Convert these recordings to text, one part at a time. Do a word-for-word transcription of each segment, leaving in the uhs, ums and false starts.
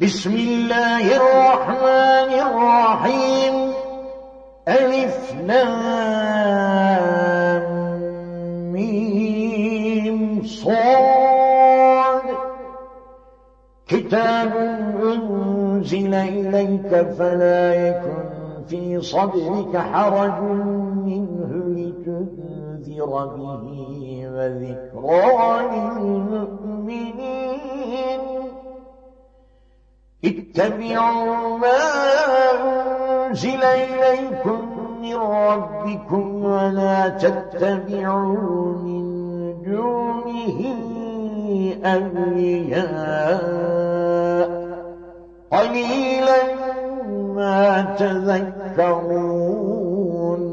بسم الله الرحمن الرحيم. ألف لام ميم صاد. كتاب أنزل إليك فلا يكن في صدرك حرج منه لتنذر به وذكرى للمؤمنين. اتبعوا ما أنزل إليكم من ربكم ولا تتبعوا من دونه أولياء قليلا ما تذكرون.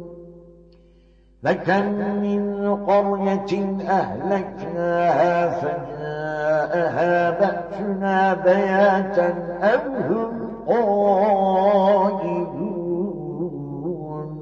فكم من قرية أهلكناها فجاءها بأسنا بياتا أم هم قائلون.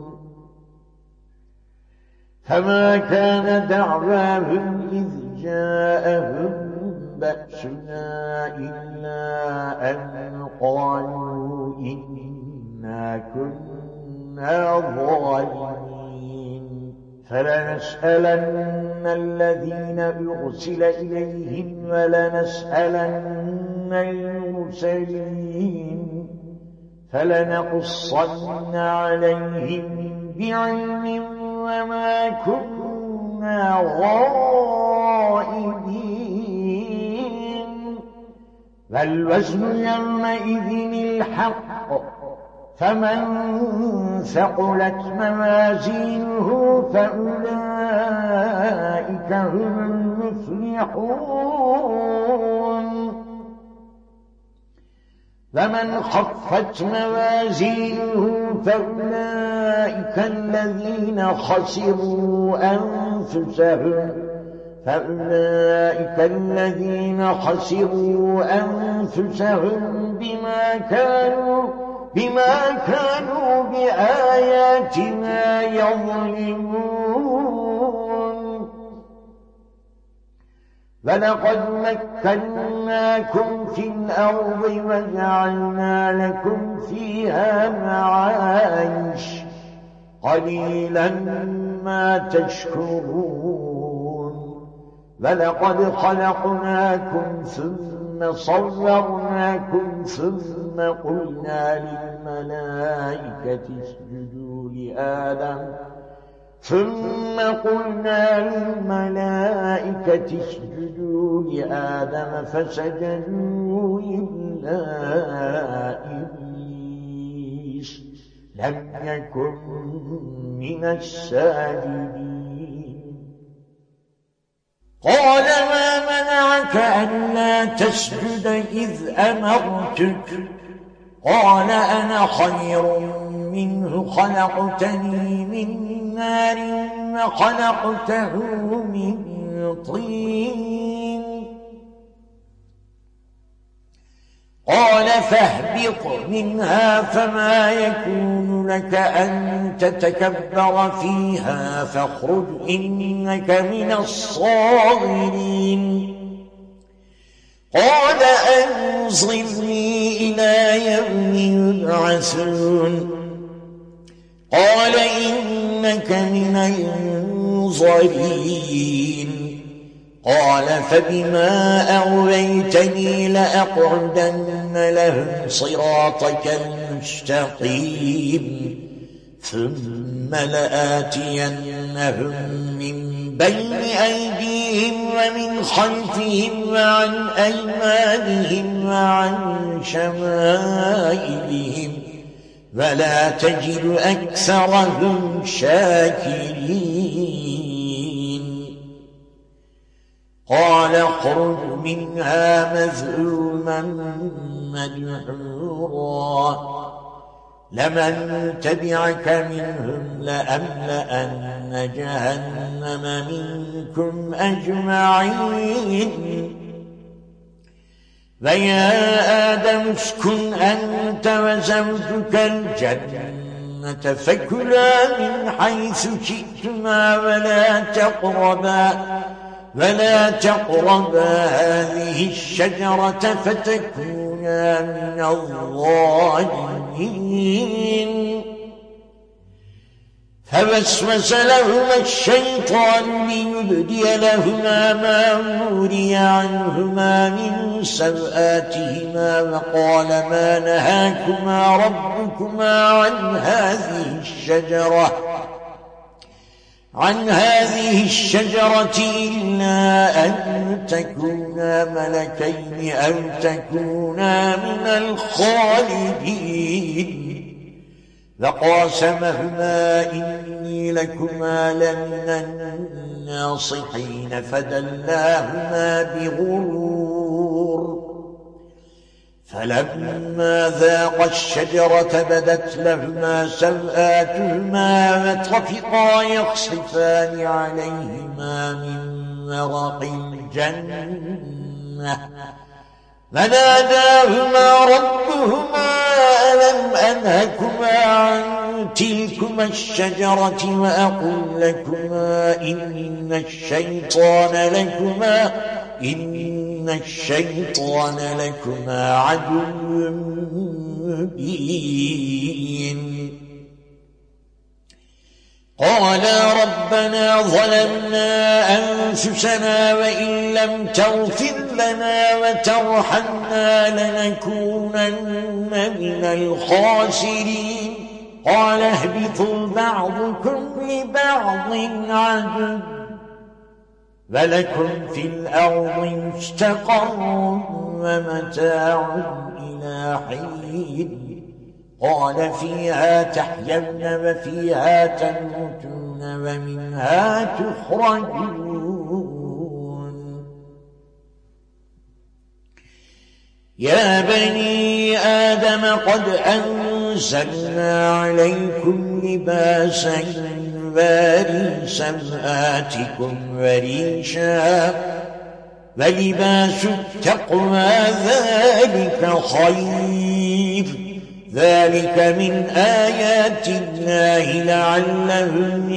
فما كان دعواهم إذ جاءهم بأسنا إلا أن قالوا إنا كنا ظالمين. فلنسألن الذين أرسل إليهم ولنسألن المرسلين فلنقصن عليهم بعلم وما كنا غائبين. فالوزن يومئذ الحق فمن ثقلت موازينه فأولئك هم المفلحون. فمن خفت موازينه فأولئك الذين خسروا أنفسهم فأولئك الذين خسروا أنفسهم بما كانوا بما كانوا بآياتنا يظلمون. فلقد مكناكم في الأرض وجعلنا لكم فيها معايش قليلا ما تشكرون. فلقد خلقناكم ثم صورناكم ثم قلنا للملائكة اسجدوا لآدم ثم قلنا للملائكة اسجدوا لآدم فسجدوا إلا إبليس لم يكن من الساجدين. قال ما منعك ألا تسجد إذ أمرتك؟ قال أنا خير منه خلقتني من نار وخلقته من طين. قال فاهبط منها فما يكون لك أن تتكبر فيها فاخرج إنك من الصاغرين. قال أنظرني إلى يوم يبعثون. قال إنك من المنظرين. قال فبما أغويتني لأقعدن لهم صراطك المستقيم ثم لآتينهم من بين أيديهم ومن خلفهم وعن أيمانهم وعن شمائلهم ولا تجد أكثرهم شاكرين. قال اخرج منها مذءوما مدحورا لمن تبعك منهم لأملأن جهنم منكم أجمعين. فيا آدم اسكن أنت وزوجك الجنة فكلا من حيث شئتما ولا تقربا ولا تقربا هذه الشجرة فتكونا تكونا من الظالمين فوسوس لهما الشيطان ليبدي لهما ما وري عنهما من سوآتهما وقال ما نهاكما ربكما عن هذه الشجرة عن هذه الشجرة إلا أن تكونا ملكين أو تكونا من الخالدين فقاسمهما إني لكما لمن الناصحين فدلاهما بغرور فلما ذاقا الشجرة بدت لهما سوآتهما وطفقا يخصفان عليهما من ورق الجنة فناداهما ربهما ألم أنهكما عن تلكما الشجرة وأقل لكما إن الشيطان لكما إن الشيطان لكما عدو مبين قالا ربنا ظلمنا أنفسنا وإن لم تغفر لنا وترحمنا لنكونن من الخاسرين قال اهبطوا بعضكم لبعض عدو ولكم في الأرض مستقر ومتاع إلى حين قال فيها تحيون وفيها تموتون ومنها تخرجون يا بني آدم قد أنزلنا عليكم لباسا يواري سوآتكم وريشا ولباس التقوى ذلك خير ذلك من آيات الله لعلهم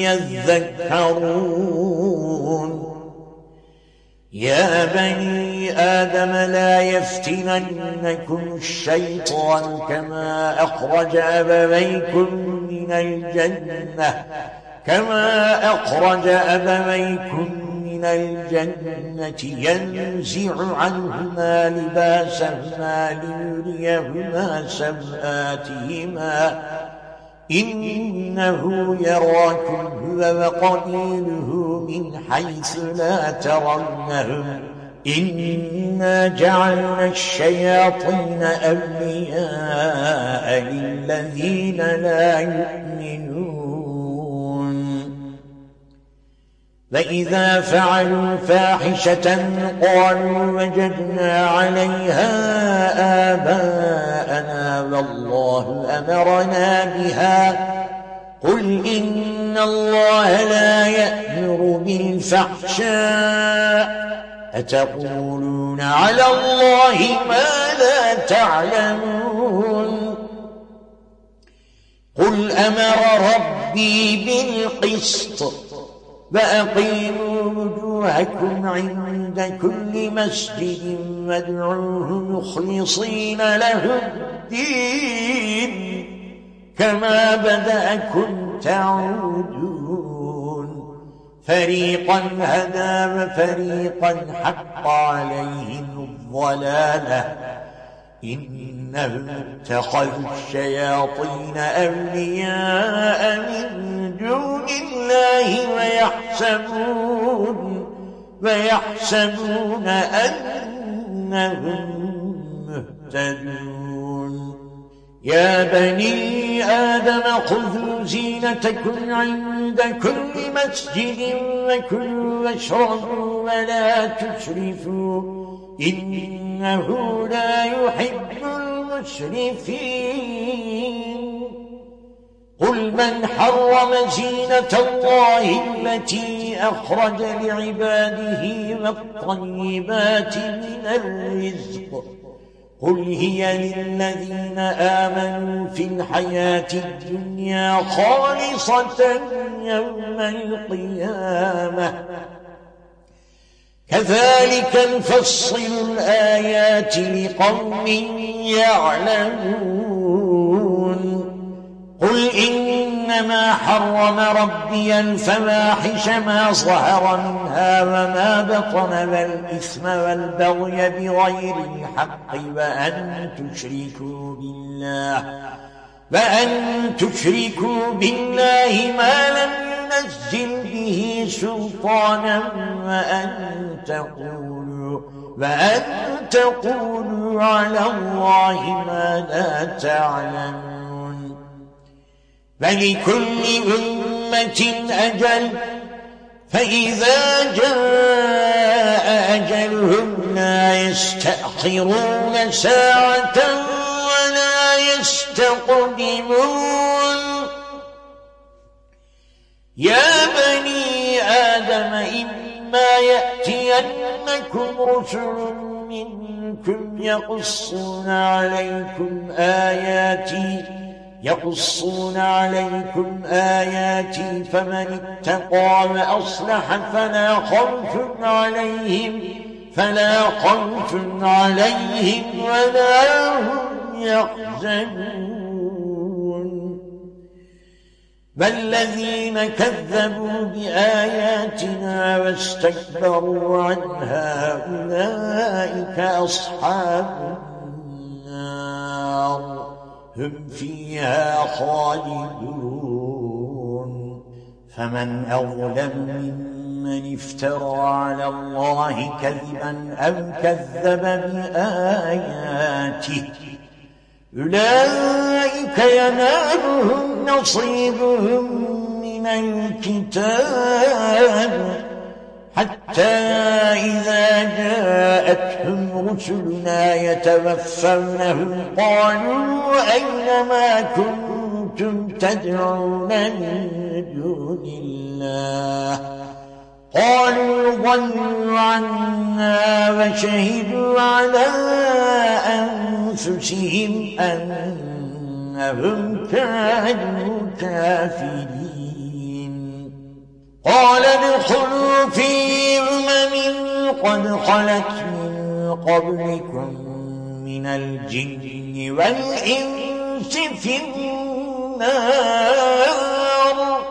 يذكرون يا بني آدم لا يفتننكم الشيطان كما أخرج أبويكم من الجنة كما أخرج أبويكم من الجنة ينزع عنهما لباسهما ليريهما سوآتهما إنه يراكم هو وقبيله من حيث لا ترونهم إنا جعلنا الشياطين أولياء للذين لا يؤمنون فإذا فعلوا فاحشة قالوا وجدنا عليها آباءنا والله أمرنا بها قل إن الله لا يأمر بالفحشاء أتقولون على الله ما لا تعلمون قل أمر ربي بالقسط فأقيموا وجوهكم عند كل مسجد وادعوه مخلصين له الدين كما بدأكم تعودون فريقا هدى وفريقا حق عليهم الضلالة إنهم اتخذوا الشياطين أولياء من دون الله ويحسبون ويحسبون أنهم مهتدون يا بني آدم خذوا زينتكم عند كل مسجد وكلوا واشربوا ولا تسرفوا إنه لا يحب المسرفين قل من حرم زينة الله التي أخرج لعباده والطيبات من الرزق قل هي للذين آمنوا في الحياة الدنيا خالصة يوم القيامة كذلك نفصل الآيات لقوم يعلمون قل إنما حرم ربي الفواحش ما ظهر منها وما بطن والإثم والبغي بغير الحق وأن تشركوا بالله وأن تشركوا بالله ما لم ينزل به سلطانا وأن تقولوا وأن تقولوا على الله ما لا تعلمون فلكل أمة أجل فإذا جاء أجلهم لا يستأخرون ساعة ولا يستقدمون يا بني آدم إما يأتينكم رسل منكم يقصون عليكم آياتي يقصون عليكم آياتي فمن اتقى وأصلح فلا خوف عليهم فلا خوف عليهم ولا هم يحزنون والذين كذبوا بآياتنا واستكبروا عنها أولئك أصحاب النار هم فيها خالدون فمن أظلم ممن افترى على الله كذبا أو كذب بآياته أولئك ينالهم نصيبهم من الكتاب حتى إذا جاءتهم رسلنا يتوفونهم قالوا أين ما كنتم تدعون من دون الله قالوا ضلوا عنا وشهدوا على أنفسهم أنهم كانوا كافرين قال ادخلوا في أمم قد خلت من قبلكم من الجن والإنس في النار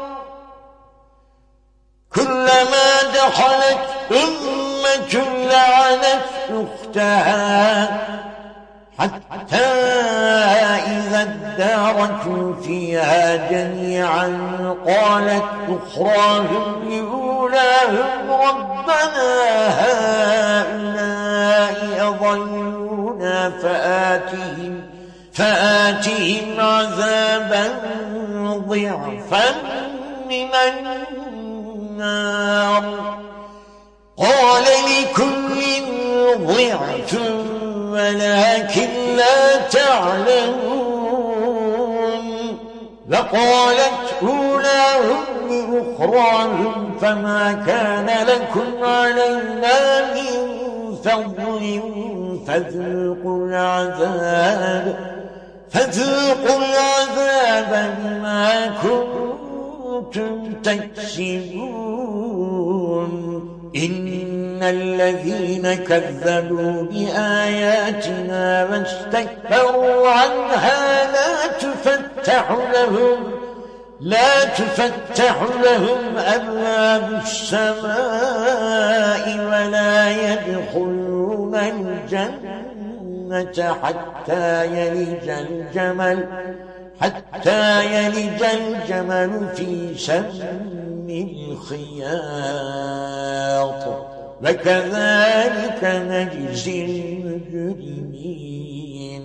كلما دخلت أمة لعنت أختها حتى إذا اداركوا فيها جميعا قالت أخراهم لأولاهم ربنا هؤلاء أضلونا فآتهم فآتهم عذابا ضعفا من النار قال لكل ضعف ولكن لا تعلمون وقالت أولاهم لأخراهم فما كان لكم علينا من فضل فذوقوا العذاب فذوقوا العذاب بما كنتم تكسبون إن الذين كذبوا بآياتنا واستكبروا عنها لا تفتح لهم لا تفتح لهم أبواب السماء ولا يدخلون الجنة حتى يلج الجمل حتى يلج الجمل في سم الخياط وكذلك نجزي المجرمين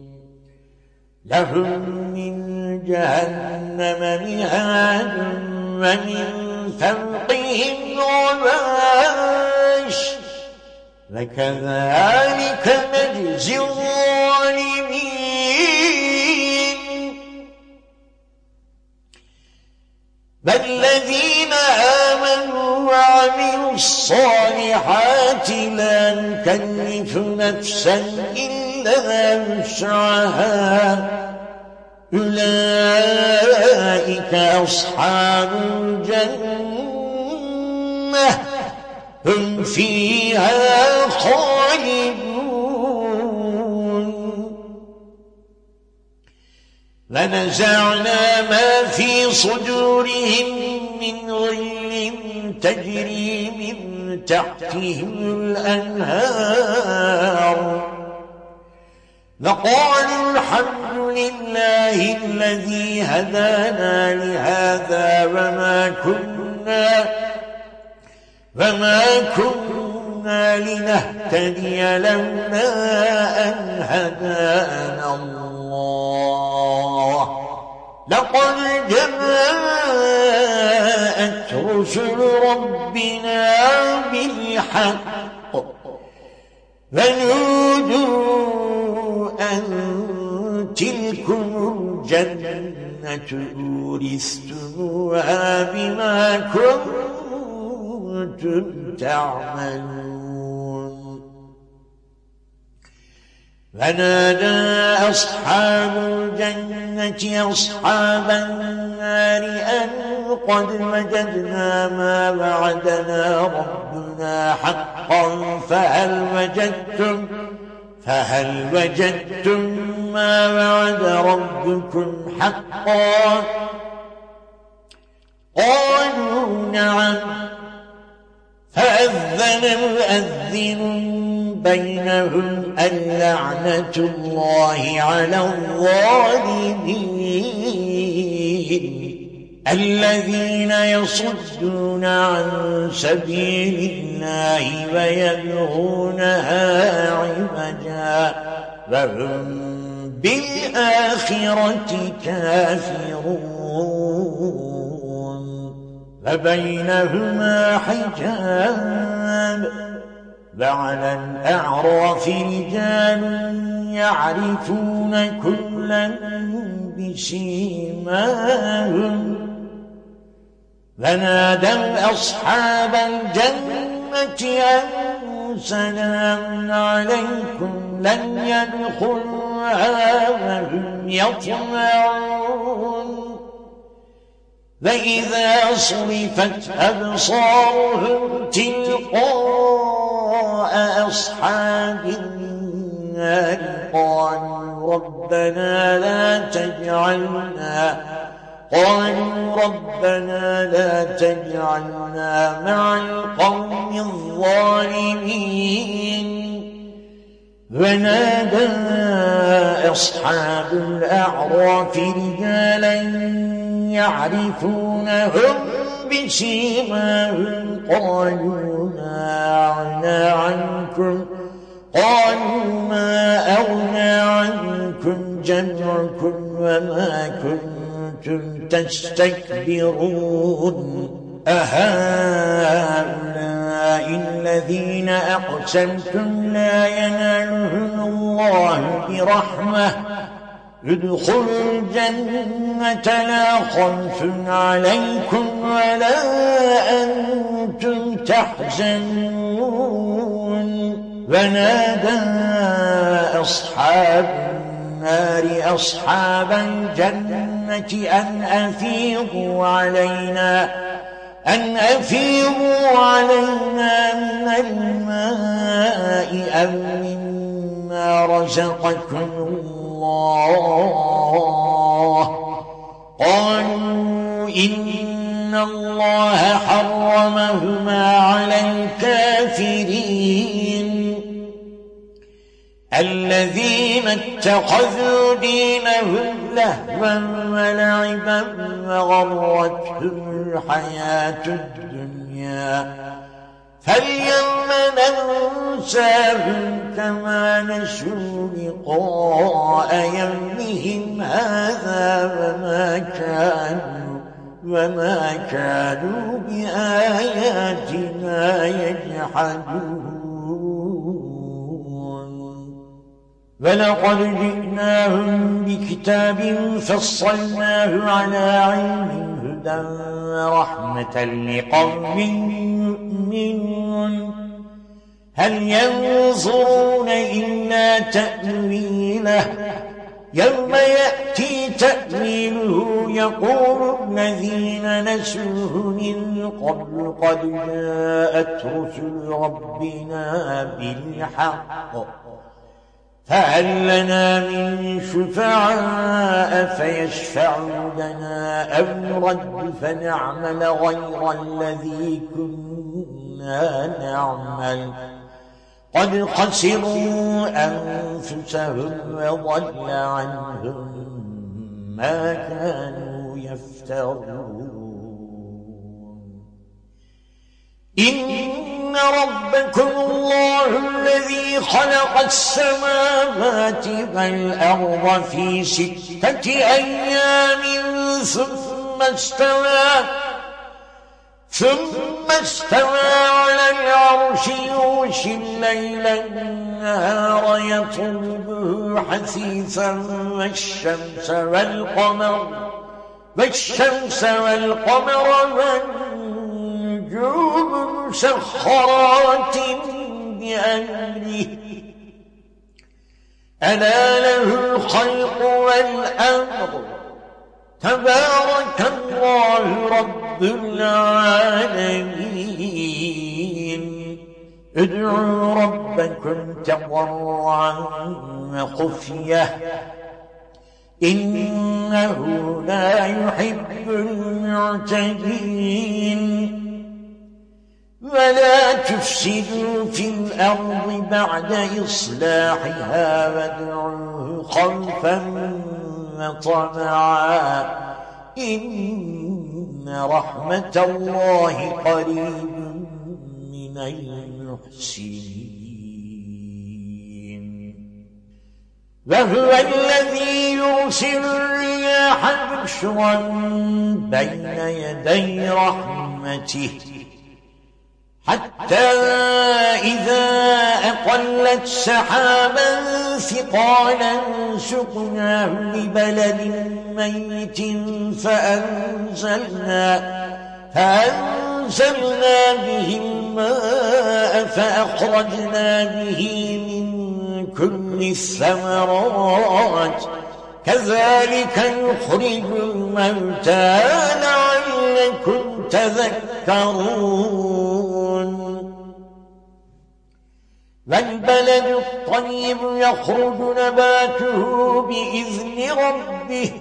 لهم من جهنم مهاد ومن فوقهم غواش وكذلك نجزي الظالمين والذين آمنوا وعملوا الصالحات لا نكلف نفسا إلا وسعها أولئك أصحاب الجنة هم فيها فيها خالدون ونزعنا ما في صدورهم من غل تجري من تحتهم الأنهار وقالوا الحمد لله الذي هدانا لهذا وما كنا وما كنا لنهتدي لولا أن هدانا الله لقد جاءت رسل ربنا بالحق ونودوا أن تلكم الجنة أورثتموها بما كنتم تعملون ونادى أصحاب الجنة أصحاب النار أن قد وجدنا ما وعدنا ربنا حقا فهل وجدتم فهل وجدتم ما وعد ربكم حقا قالوا نعم فأذن مؤذن بينهم اللعنة الله على الظالمين الذين يصدون عن سبيل الله ويبغونها عوجا وهم بالآخرة كافرون وبينهما حجاب وعلى الأعراف رجال يعرفون كلا بسيماهم ونادوا أصحاب الجنة أن سلام عليكم لن يدخلوها وهم يطمعون وإذا صرفت أبصارهم تلقاء أصحاب النار قالوا ربنا لا تجعلنا قالوا ربنا لا تجعلنا مع القوم الظالمين ونادى أصحاب الأعراف رجالا يعرفونهم بسيماهم قالوا ما أغنى عنكم قالوا ما أغنى عنكم جمعكم وما كنتم تستكبرون أهؤلاء الذين أقسمتم لا ينالهم الله برحمة ادخلوا الجنة لا خوف عليكم ولا أنتم تحزنون ونادى أصحاب النار أصحاب الجنة أن أفيضوا علينا أن أفيضوا علينا من الماء أو مما رزقكم الله قالوا إن الله حرمهما على الكافرين الذين اتخذوا دينهم لهوا ولعبا وغرتهم الحياة الدنيا فاليوم ننساهم كما نسوا لقاء يومهم هذا وما كانوا وما كانوا بآياتنا يجحدون ولقد جئناهم بكتاب فصلناه على علم هدى ورحمة لقوم يؤمنون هل ينظرون إلا تأويله يوم يأتي تأويله يقول الذين نسوه من قبل قد جاءت رسل ربنا بالحق فهل لنا من شفعاء فيشفعوا لنا أو نرد فنعمل غير الذي كنا نعمل قد خسروا أنفسهم وضل عنهم ما كانوا يفترون إن ربكم الله الذي خلق السماوات والأرض في ستة أيام ثم استوى ثم استوى على العرش يغشي الليل النهار يطلبه حثيثا والشمس والقمر والشمس والقمر والنجوم مسخرات بأمره ألا له الخلق والأمر تبارك الله رب العالمين ادعوا ربكم تضرعا وخفية إنه لا يحب المعتدين ولا تفسدوا في الأرض بعد إصلاحها وادعوه خوفا وطمعا إن رحمة الله قريب من المحسنين وهو الذي يرسل الرياح بشرا بين يدي رحمته حتى إذا أقلت سحابا ثقالا سقناه لبلد ميت فأنزلنا, فأنزلنا به الماء فأخرجنا به من كل الثمرات كذلك يخرج الموتى لعلكم تذكرون والبلد الطيب يخرج نباته بإذن ربه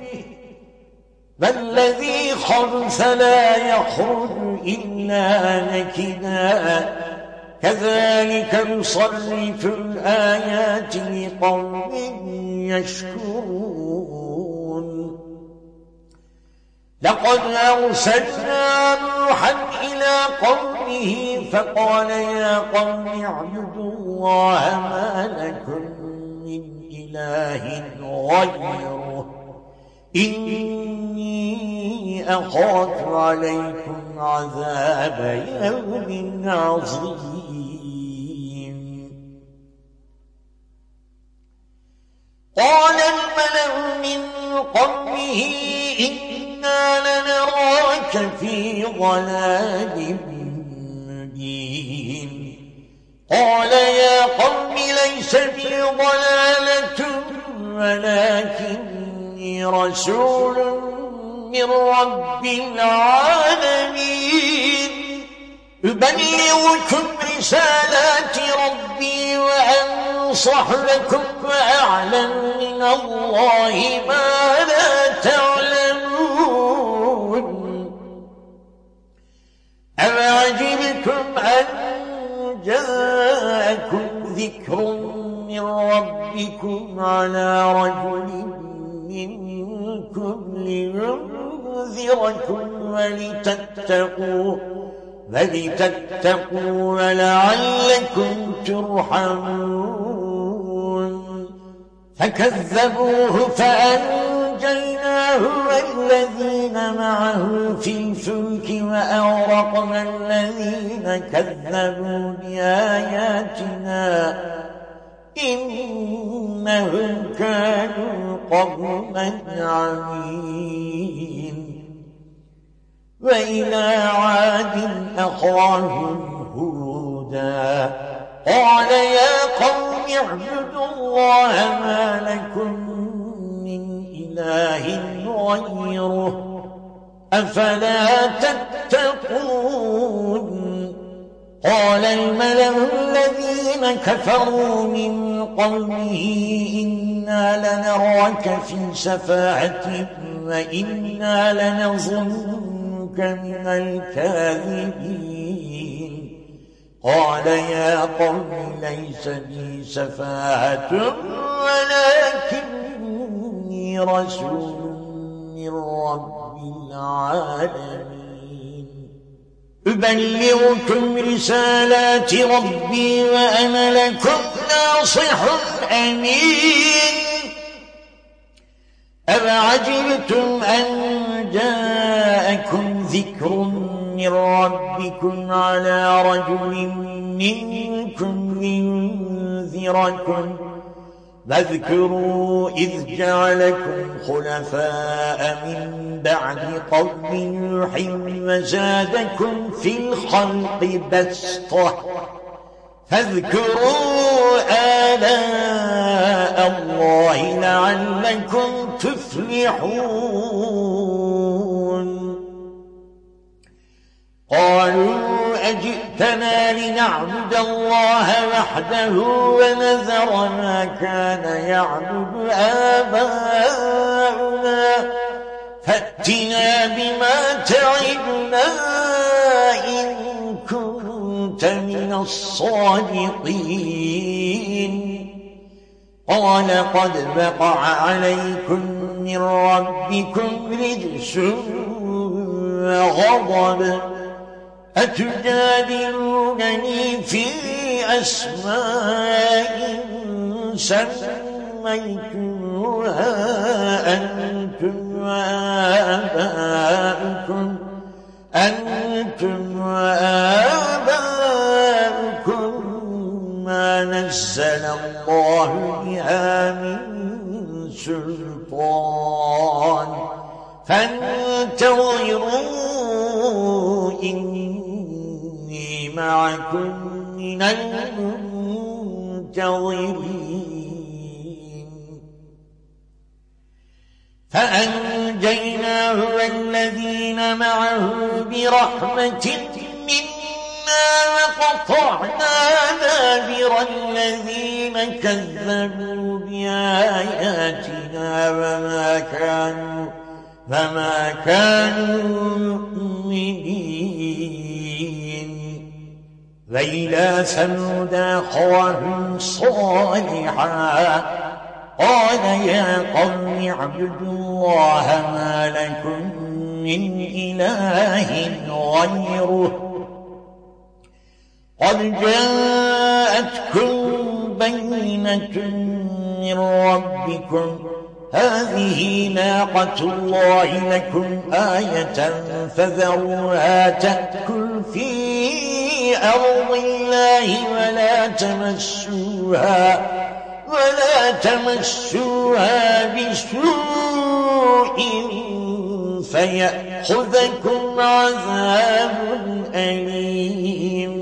والذي خبث لا يخرج إلا نكدا كذلك نصرف الآيات لقوم يشكرون لقد أرسلنا نوحا إلى قومه فقال يا قوم اعبدوا الله ما لكم من إله غيره إني أخاف عليكم عذاب يوم عظيم قال الملأ من قومه إنا لنراك في ضلال مبين قال يا قوم ليس بي ضلالة ولكني رسول من رب العالمين أبلغكم رسالات ربي وأنصح لكم وأعلم من الله ما لا تعلمون أَوَعَجِبْتُمْ أَنْ جَاءَكُمْ ذِكْرٌ مِّنْ رَبِّكُمْ عَلَى رَجُلٍ مِّنْكُمْ لِيُنذِرَكُمْ وَلِتَتَّقُوا وَلِتَتَّقُوا وَلَعَلَّكُمْ تُرْحَمُونَ فَكَذَّبُوهُ فَأَنجَيْنَاهُ وَالَّذِينَ مَعَهُ فِي الْفُلْكِ وَأَغْرَقْنَا الَّذِينَ كَذَّبُوا بِآيَاتِنَا إِنَّهُمْ كَانُوا قَوْمًا عَمِينَ وَإِلَى عَادٍ أَخَاهُمْ هُودًا قَالَ يَا قَوْمِ اعْبُدُوا اللَّهَ مَا لَكُمْ إله غيره أفلا تتقون قال الملأ الذين كفروا من قومه إنا لنراك في سفاهة وإنا لنظنك من الكاذبين قال يا قوم ليس بي سفاهة ولكني رسول من رب العالمين أبلغكم رسالات ربي وأنا لكم ناصح أمين أفعجبتم أن جاءكم ذكر من ربكم على رجل منكم لينذركم فاذكروا إذ جعلكم خلفاء من بعد قوم نوح وزادكم في الخلق بسطة فاذكروا آلاء الله لعلكم تفلحون قالوا أجئتنا لنعبد الله وحده ونذر ما كان يعبد آباؤنا فأتنا بما تعدنا إن كنت من الصادقين قال قد وقع عليكم من ربكم رجس وغضب أتجادلونني في أسماء سميتموها أنتم وآباؤكم أنتم وآباؤكم ما نزل الله بها من سلطان فانتظروا إني معكم من المنتظرين فأنجيناه والذين معه برحمة منا وقطعنا دابر الذين كذبوا بآياتنا وما كانوا فما كانوا مؤمنين وإلى ثمود أخاهم صالحا قال يا قوم اعبدوا الله ما لكم من إله غيره قد جاءتكم بينة من ربكم هذه ناقة الله لكم آية فذروها تأكل في أرض الله ولا تمسوها ولا تمسوها بسوء فيأخذكم عذاب أليم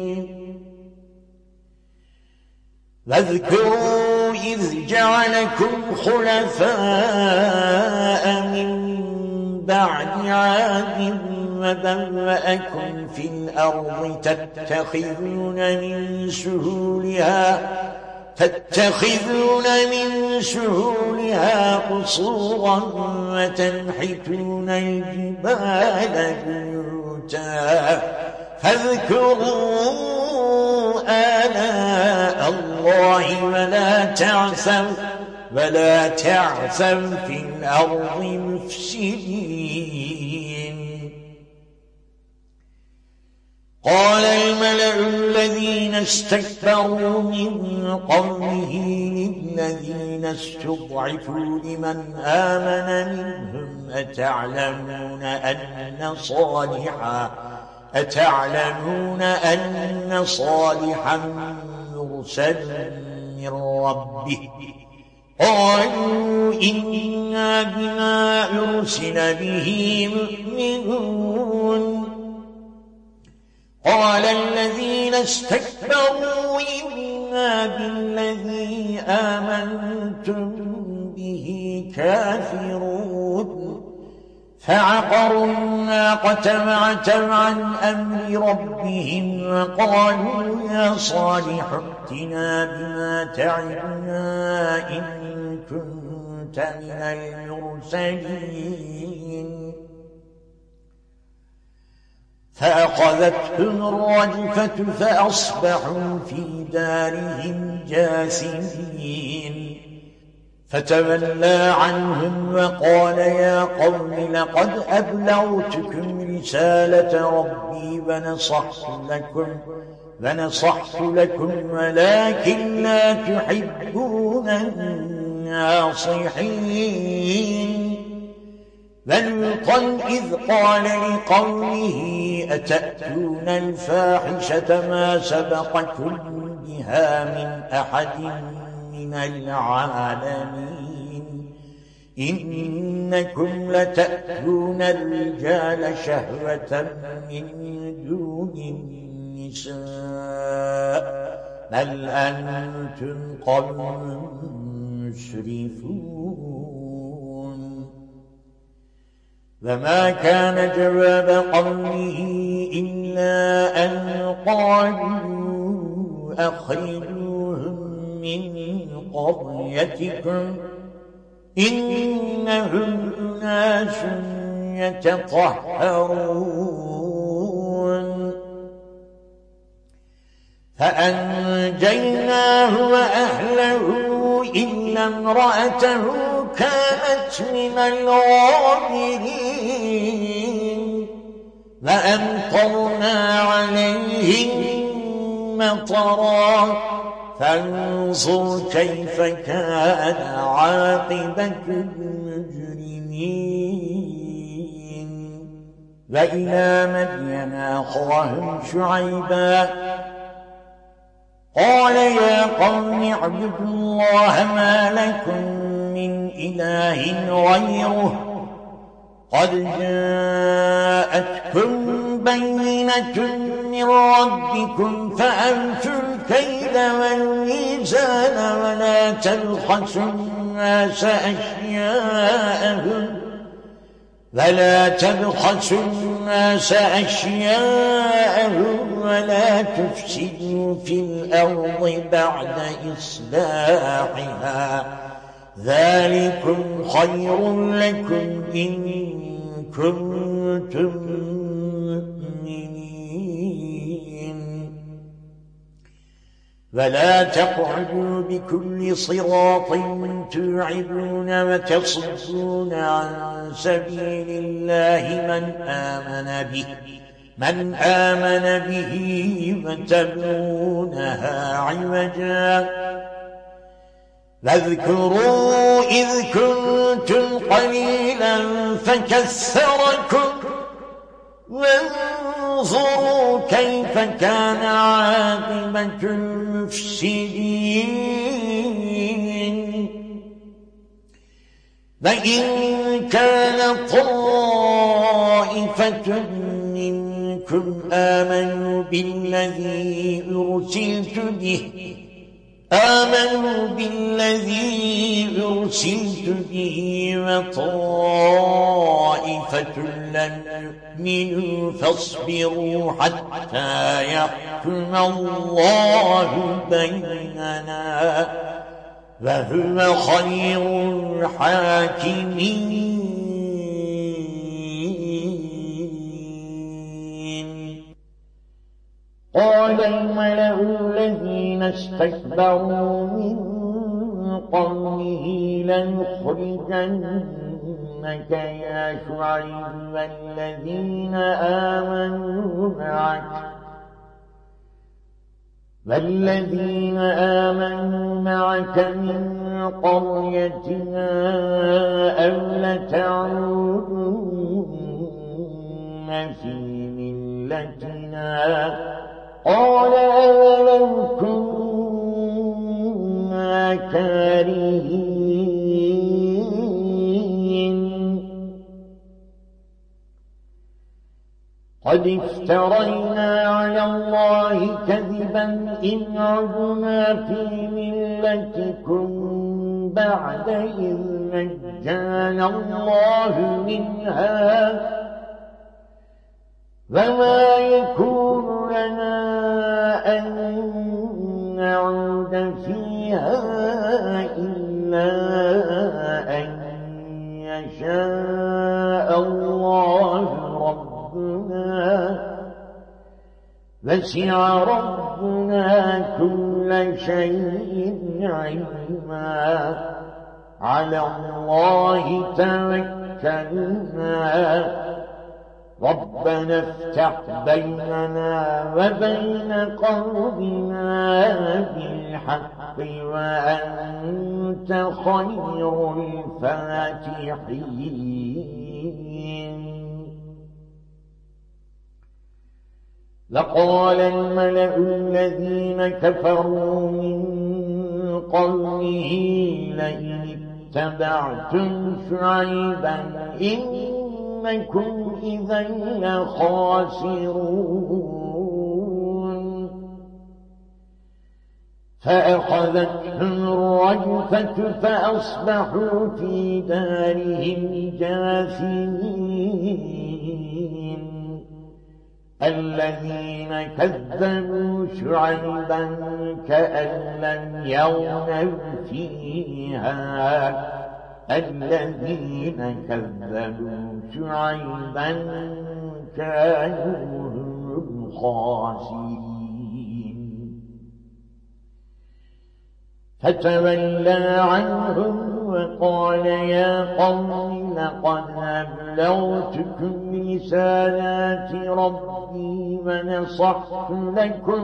واذكروا إذ جعلكم خلفاء من بعد عاد وبوأكم في الأرض تتخذون من سهولها تتخذون من سهولها قصورا وتنحتون الجبال بيوتا فاذكروا آلاء الله ولا تعثوا ولا تعثوا في الأرض مفسدين قال الملأ الذين استكبروا من قومه للذين استضعفوا لمن آمن منهم أتعلمون أن صالحا أتعلمون أن صالحا مرسل من ربه قالوا إنا بما أرسل به مؤمنون قال الذين استكبروا إنا بالذي آمنتم به كافرون فعقروا الناقة وعتوا عن أمر ربهم وقالوا يا صالح ائتنا بما تعدنا إن كنت من المرسلين فأخذتهم الرجفة فأصبحوا في دارهم جاثمين فتولى عنهم وقال يا قوم لقد أبلغتكم رسالة ربي ونصحت لكم ونصحت لكم ولكن لا تحبون الناصحين ولوطا إذ قال لقومه أتأتون الفاحشة ما سبقكم بها من أحد من العالمين إنكم لتأتون الرجال شهوة من دون النساء بل أنتم قوم مسرفون وما كان جواب قومه إلا أن قالوا أخرجوهم من قريتكم إنهم أناس يتطهرون فأنجيناه وأهله إلا امرأته كانت من الغابرين وأمطرنا عليهم مطرا فانظر كيف كان عاقبة المجرمين وإلى مدين أخاهم شعيبا قال يا قوم اعبدوا الله ما لكم من إله غيره قد جاءتكم بينة من ربكم فأوفوا الكيل والميزان ولا تبخسوا الناس أشياءهم ولا تبخسوا الناس أشياءهم ولا تفسدوا في الأرض بعد إصلاحها ذلكم خير لكم إن كنتم مؤمنين ولا تقعدوا بكل صراط توعدون وتصدون عن سبيل الله من آمن به من آمن به وتبغونها عوجا واذكروا إذ كنتم قليلا فكثركم وانظروا كيف كان عاقبة المفسدين وإن كان طائفة منكم آمنوا بالذي أرسلت به آمنوا بالذي أرسلت به وطائفة لم يؤمنوا فاصبروا حتى يحكم الله بيننا وهو خير الحاكمين قال الملأ الذين استكبروا من قومه لنخرجنك يا شعيب والذين آمنوا معك والذين آمنوا معك من قريتنا أو لتعودن في ملتنا قال أولو كنا كارهين قد افترينا على الله كذبا إن عدنا في ملتكم بعد إذ نجانا الله منها فما يكون لنا أن نعود فيها إلا أن يشاء الله ربنا وسع ربنا كل شيء علما على الله توكلنا ربنا افتح بيننا وبين قومنا بالحق وأنت خير الفاتحين. لقال الملأ الذين كفروا من قومه لئن اتبعتم شعيبا إنكم إذا لخاسرون فأخذتهم الرجفة فأصبحوا في دارهم جاثمين. الذين كذبوا شعيبا كأن لم يغنوا فيها الذين كذبوا شعيبا كانوا هم الخاسرين. فتولى عنهم وقال يا قوم لقد أبلغتكم رسالات ربي ونصحت لكم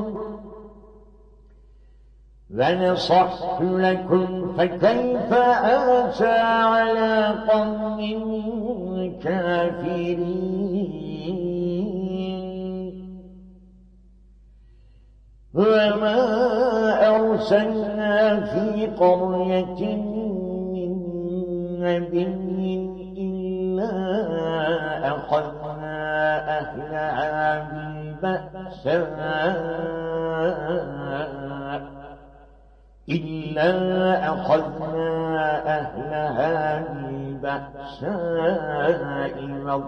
ونصحت لكم فكيف آسى على قوم كافرين. وما أرسلنا في قرية من نبي إلا أخذنا أهلها بالبأساء إلا أخذنا أهلها بالبأساء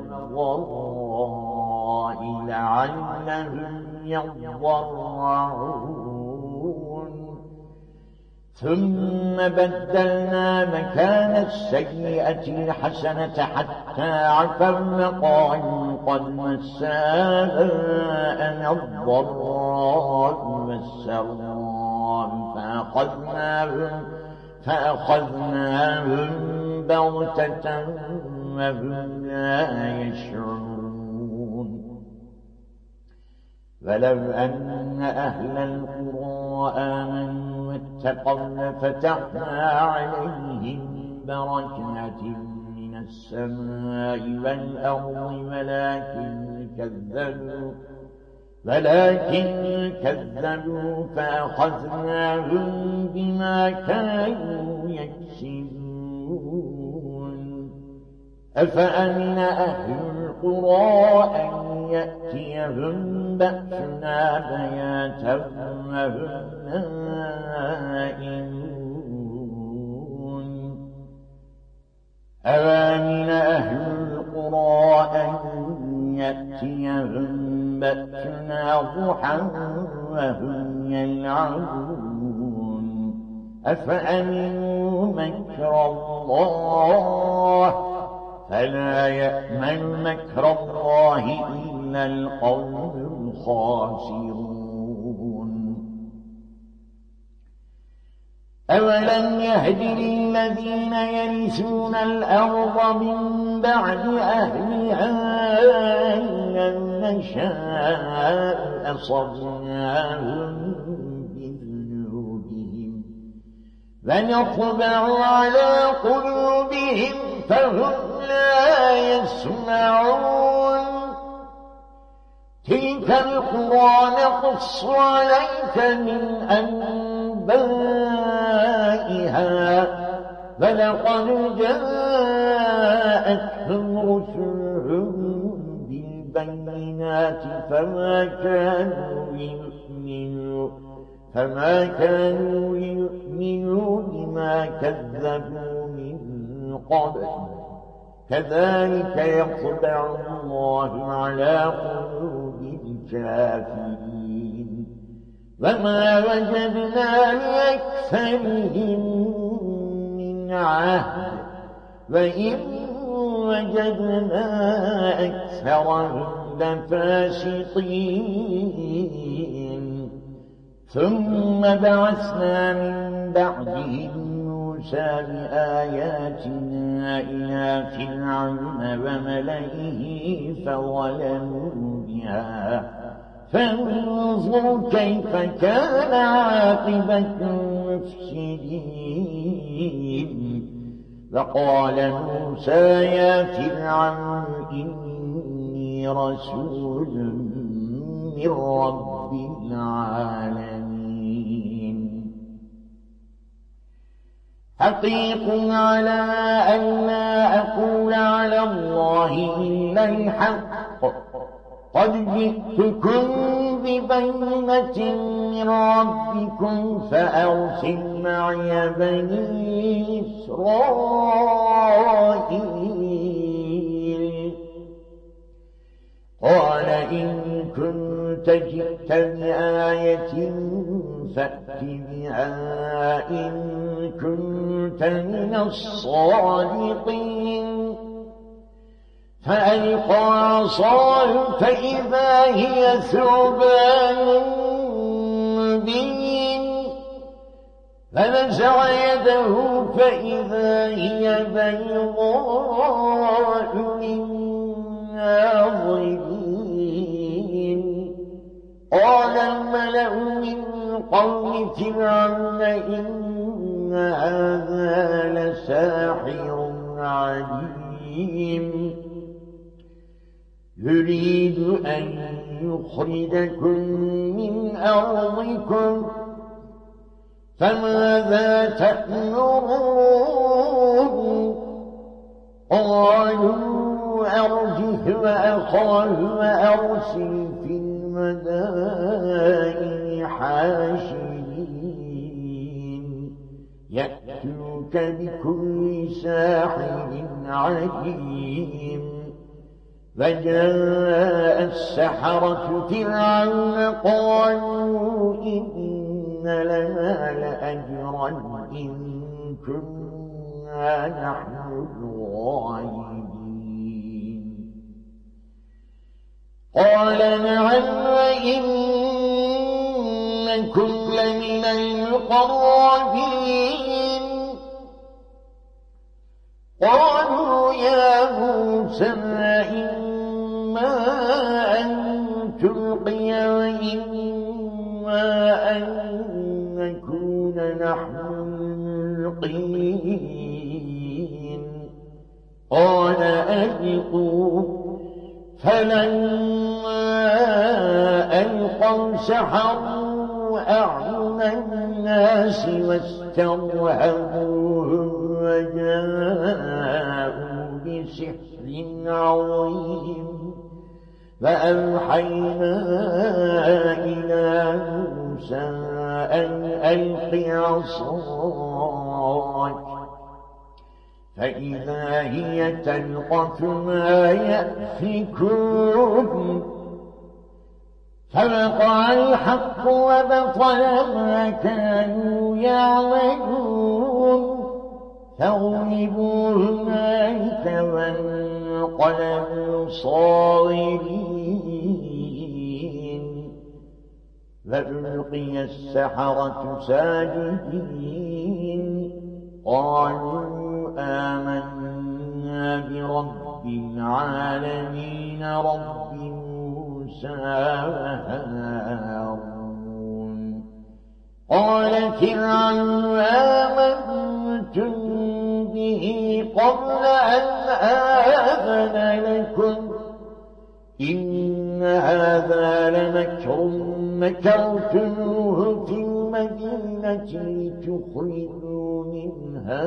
والضراء لعلهم يضرعون. ثم بدلنا مكان السيئة الحسنة حتى عفوا وقالوا قد مس آباءنا الضراء والسراء فأخذناهم فأخذناهم بغتة وهم لا يشعرون. ولو أن أهل القرى آمنوا واتقوا لفتحنا عليهم بركات من السماء والأرض ولكن كذبوا ولكن كذبوا فأخذناهم بما كانوا يكسبون. أفأمن أهل القرى أن يأتيهم بأسنا بياتا وهم نائمون. أفأمن أهل القرى أن يأتيهم بأسنا ضحى وهم يلعبون. أفأمنوا مكر الله فلا يأمن مكر الله إلا القوم الخاسرون. أولم يهد للذين يرثون الأرض من بعد أهلها أن نشاء أصبناهم بذنوبهم ونطبع على قلوبهم فهم لا يسمعون. تلك القرى نقص عليك من أنبائها ولقد جاءتهم رسلهم بالبينات فما كانوا ليؤمنوا فما كانوا ليؤمنوا بما كذبوا من قبل كذلك يطبع الله على قلوب الكافرين وما وجدنا لأكثرهم من عهد وإن وجدنا أكثرهم لفاسقين ثم بعثنا من بعدهم موسى بآياتنا إلى فرعون وملئه فظلموا بها فانظر كيف كان عاقبة المفسدين فقال موسى يا فرعون إني رسول من رب العالمين حقيق على أن لا أقول على الله إلا الحق قد جئتكم ببينة من ربكم فأرسل معي بني إسرائيل قال إن كنت جئت بآية فأت بها إن كنت من الصادقين فألقى عصاه فإذا هي ثعبان مبين فنزع يده فإذا هي بيضاء للناظرين قال الملأ من قوم فرعون إن هذا لساحر عليم يريد أن يخرجكم من أرضكم فماذا تأمرون قالوا أرجه وأخاه وأرسل في المدائن حاشرين يأتوك بكل ساحر عليم فجاء السحرة فرعون قالوا إن لنا لأجرا إن كنا نحن الغالبين قال نعم وإنكم لمن المقربين قالوا يا موسى إما أن تلقي وإما أن نكون نحن الملقين قال ألقوا فلما ألقوا سحروا أعين الناس واسترهبوهم وجاءوا بسحر عظيم فأوحينا إلى موسى أن ألق عصاك فإذا هي تلقف ما يأفكون فوقع الحق وبطل ما كانوا يعملون فغلبوا هنالك وانقلبوا صاغرين فألقي السحرة ساجدين قالوا آمنا برب العالمين رب موسى وهارون قال فرعون آمنتم به قبل أن آذن لكم إن هذا لمكر مكرتموه في المدينة لتخرجوا منها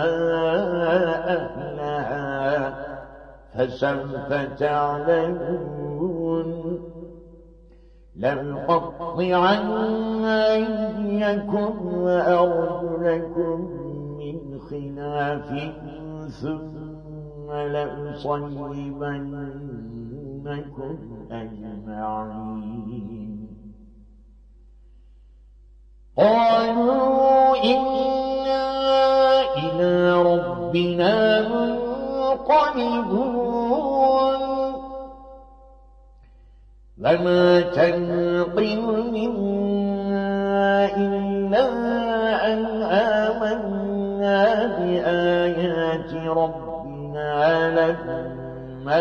أهلها فسوف تعلمون لأقطعن أيديكم وأرجلكم من خلاف ثم لأصلبنكم أجمعين قالوا إنا إلى ربنا منقلبون وما تنقم منا إلا أن آمنا بآيات ربنا لما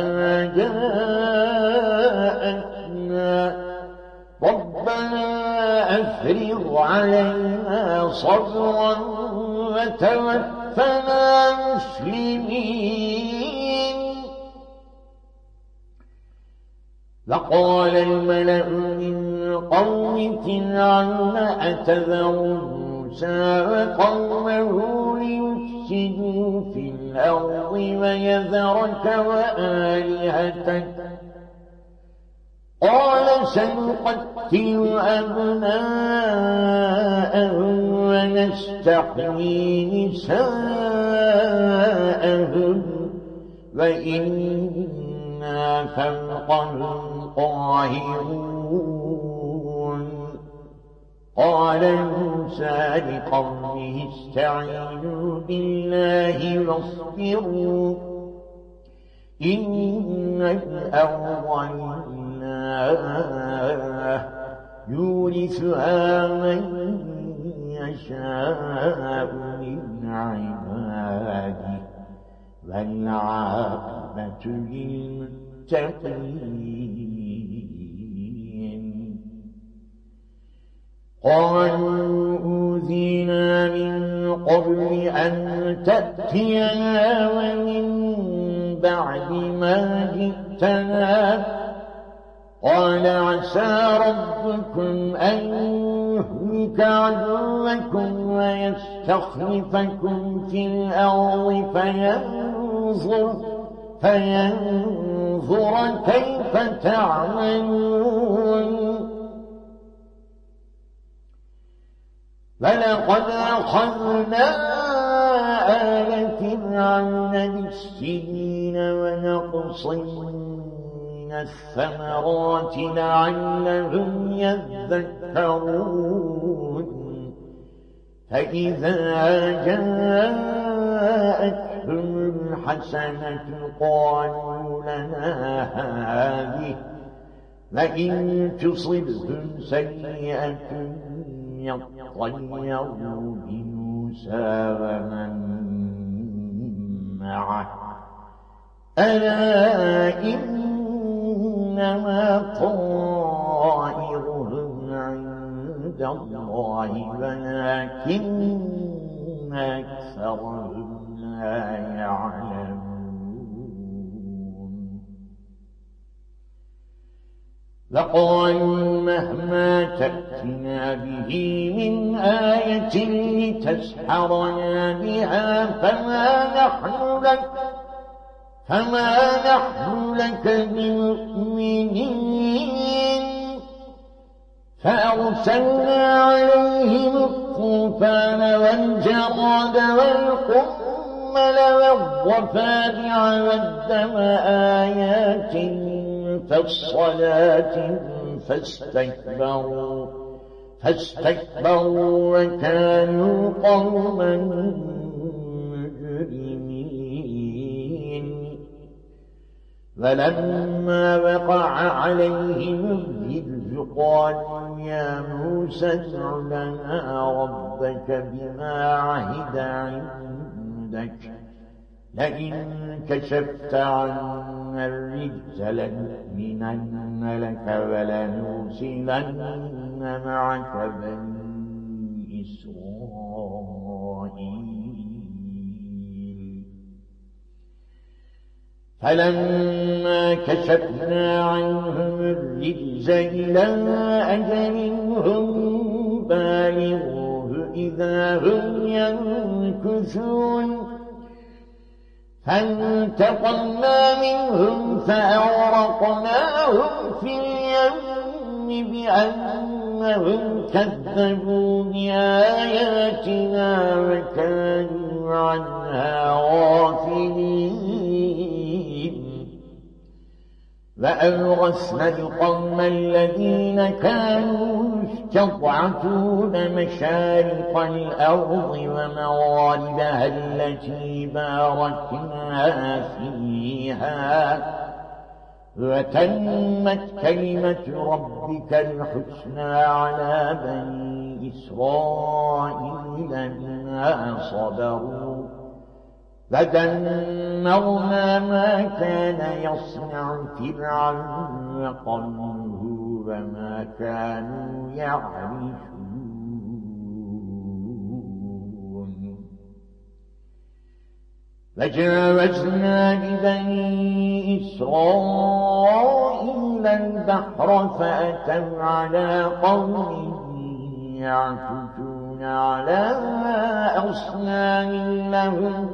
جاءتنا ربنا أفرغ علينا صبرا وتوفنا مسلمين وقال الملأ من قوم فرعون أتذر موسى وقومه ليفسدوا في الأرض ويذرك وآلهتك قال سنقتل أبناءهم ونستحيي نساءهم وإنا فوقهم قاهرون قال موسى لقومه استعينوا بالله واصبروا إن الأرض لله يورثها من يشاء من عباده والعاقبة للمتقين قالوا أوذينا من قبل أن تأتينا ومن بعد ما جئتنا قال عسى ربكم أن يهلك عدوكم ويستخلفكم في الأرض فينظر, فينظر كيف تعملون ولقد أخذنا آل فرعون بالسنين ونقص من الثمرات لعلهم يذكرون فإذا جاءتهم الحسنة قالوا لنا هذه وإن تصبهم سيئة يطيروا بموسى ومن معه ألا إنما طائرهم عند الله ولكن أكثرهم لا يعلمون وقالوا مهما تأتنا به من آية لتسحرنا بها فما نحن لك فما نحن لك بمؤمنين فأرسلنا عليهم الطوفان والجراد والقمل والضفادع والدم آيات فالصلاة فاستكبروا فاستكبروا وكانوا قوما مجرمين ولما وقع عليهم الرجز قالوا يا موسى ادع لنا ربك بما عهد عندك لئن كشفت عنا الرجز لنؤمنن لك ولنرسلن معك بني إسرائيل فلما كشفنا عنهم الرجز إلى أجل هم بالغوه إذا هم ينكثون فانتقمنا منهم فأغرقناهم في اليم بأنهم كذبوا بآياتنا وكانوا عنها غافلين وأورثنا القوم الذين كانوا يستضعفون مشارق الأرض ومغاربها التي باركنا فيها وتمت كلمة ربك الحسنى على بني إسرائيل بما صبروا فدمرنا ما كان يصنع فرعون وقومه وما كانوا يعرشون فجاوزنا ببني إسرائيل البحر فأتوا على قوم يعكفون على أصنام لهم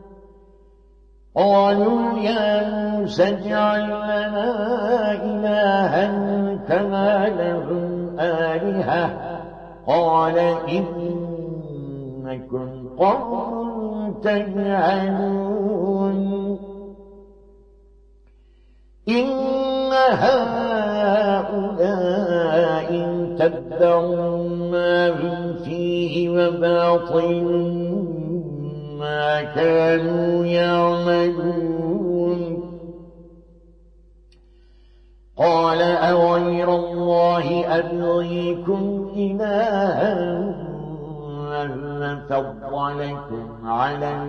قالوا يا موسى اجعل لنا إلها كما لهم آلهة قال إنكم قوم تجهلون إن هؤلاء تبعوا ما هم فيه وباطل ما كانوا يعملون قال أغير الله أبغيكم إلها فضلكم على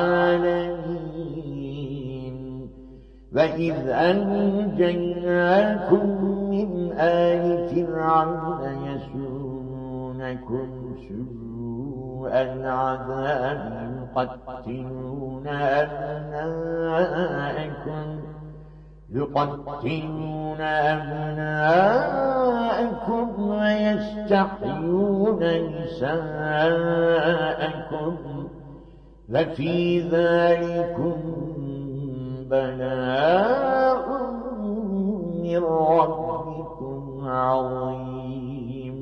العالمين وإذ أنجيناكم من آل فرعون يسومونكم سوء العذاب يقتلون أبناءكم يقتلون أبناءكم ويستحيون نساءكم وفي ذلكم بلاء من ربكم عظيم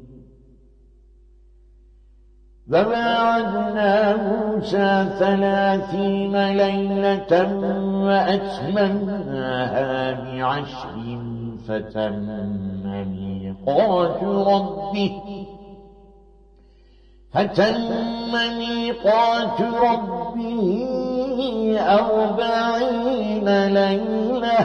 وواعدنا موسى ثلاثين ليلة وأتممناها بعشر فتم ميقات ربه فتم ميقات ربه أربعين ليلة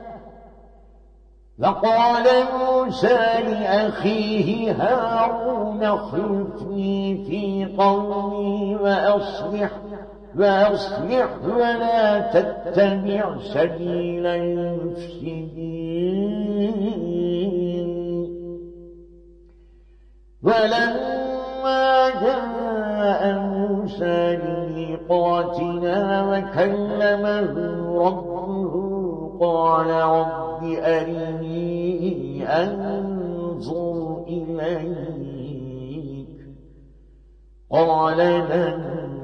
فقال موسى لأخيه هارون اخلفني في قومي وأصلح وأصلح ولا تتبع سبيل المفسدين ولما جاء موسى لميقاتنا وكلمه ربه قال رب أرني أنظر إليك قال لن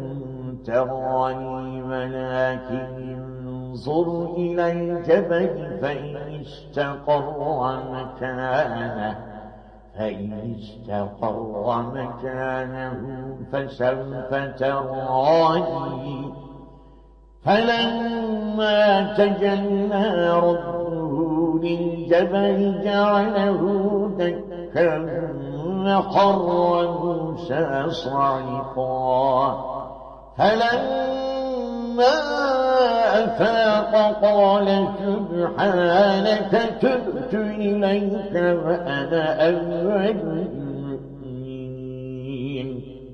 تراني ولكن انظر إلى الجبل فإن استقر مكانه فإن استقر مكانه فسوف تراني فلما تجلى ربه للجبل جعله دكا وخر موسى صعقا فلما أفاق قال سبحانك تبت إليك وأنا أول المؤمنين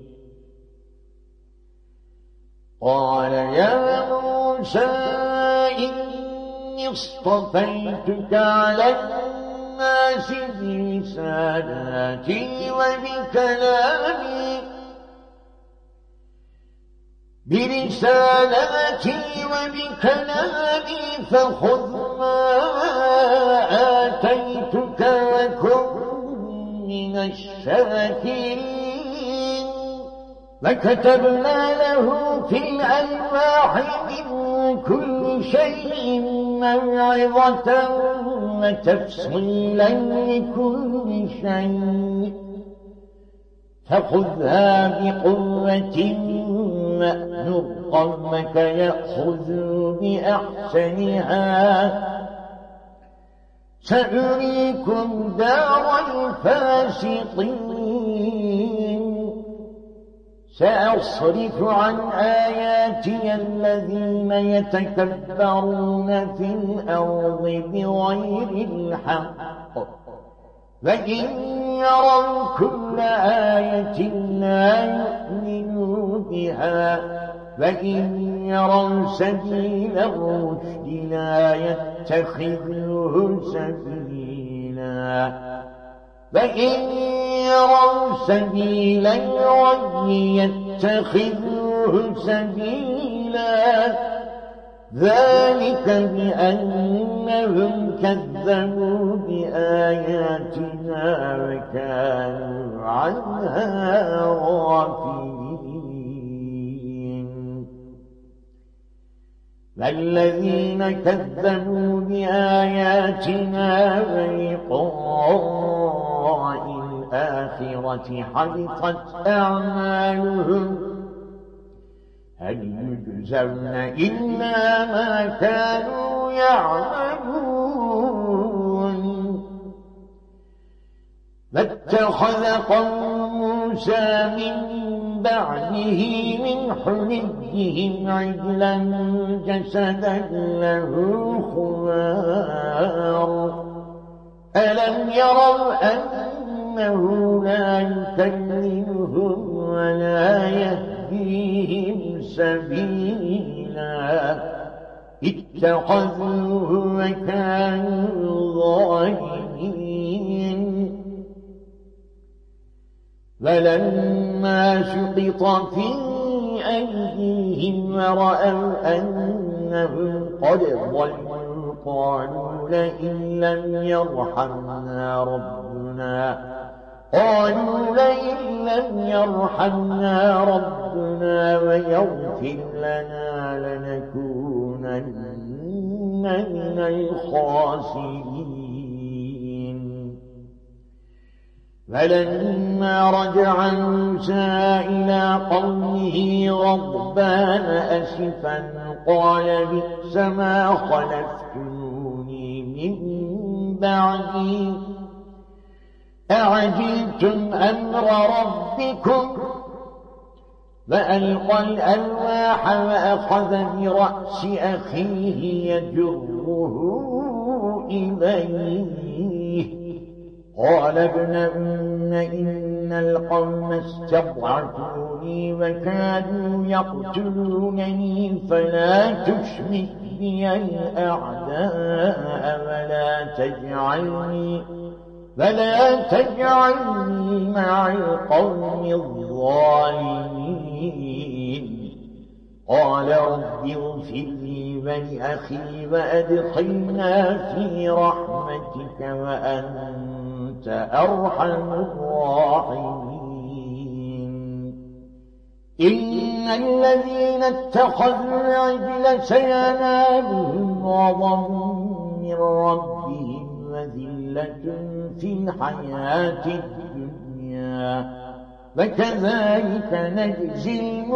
قال يا موسى إني اصطفيتك على الناس برسالاتي وبكلامي برسالاتي وبكلامي فخذ ما آتيتك وكن من الشاكرين وكتبنا له في الألواح من كل شيء موعظة وتفصيلا لكل شيء فخذها بقوة وأمر قومك يأخذوا بأحسنها سأريكم دار الفاسقين سأصرف عن آياتي الذين يتكبرون في الأرض بغير الحق فإن يروا كل آية لا يؤمنوا بها فإن يروا سبيل الرشد لا يتخذوه سبيلا فإن يروا سبيل الغي يتخذوه سبيلا ذلك بأنهم كذبوا بآياتنا وكانوا عنها غافلين فالذين كذبوا بآياتنا ولقاء الآخرة حبطت أعمالهم هل يجزون إلا ما كانوا يعملون فاتخذ قوم موسى من بعده من حليهم عجلا جسدا له خوار ألم يروا أنه لا يكلمهم ولا يهديهم سبيلا اتخذوه وكانوا ظالمين فلما سقط في أيديهم ورأوا أنهم قد ضلوا قالوا لئن لم يرحمنا ربنا قالوا لئن لم يرحمنا ربنا ويغفر لنا لنكونن من الخاسرين فلما رجع موسى إلى قومه غضبان أسفا قال بئس ما خلفتموني من بعدي أعجلتم أمر ربكم فألقى الألواح وأخذ برأس أخيه يجره إليه قال ابن أم إن القوم استضعفوني وكادوا يقتلونني فلا تشمت بي الأعداء ولا تجعلني فلا تجعلني مع القوم الظالمين قال رب اغفر لي ولأخي وأدخلنا في رحمتك وأنت أرحم الراحمين إن الذين اتخذوا العجل سينالهم غضب من ربهم وذلة في الحياة الدنيا وكذلك نجزي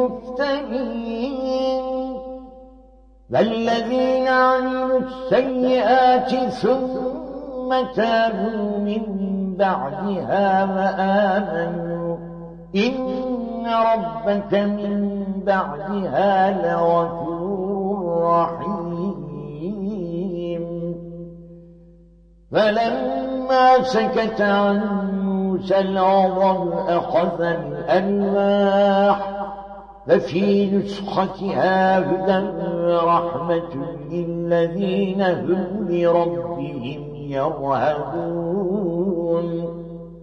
المفترين والذين عملوا السيئات ثم تابوا من بعدها وآمنوا إن ربك من بعدها لغفور رحيم فلما سكت عن موسى الغضب أخذ الألواح ففي نسختها هدى ورحمة للذين هم لربهم يرهبون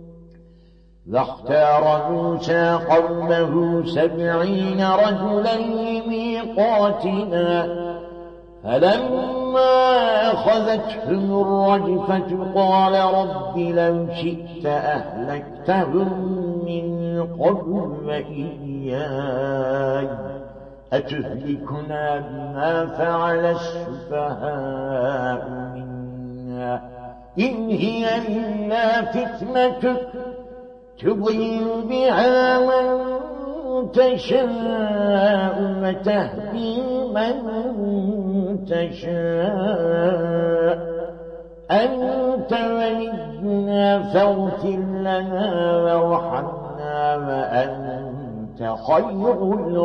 فاختار موسى قومه سبعين رجلا لميقاتنا فلما أخذتهم الرجفة قال رب لو شئت أهلكتهم من قبل وإياي أتهلكنا بما فعل السفهاء منا إن هي إلا فتنتك تضل بها من تشاء وتهدي من تشاء أنت ولينا فاغفر لنا وارحمنا وأنت خير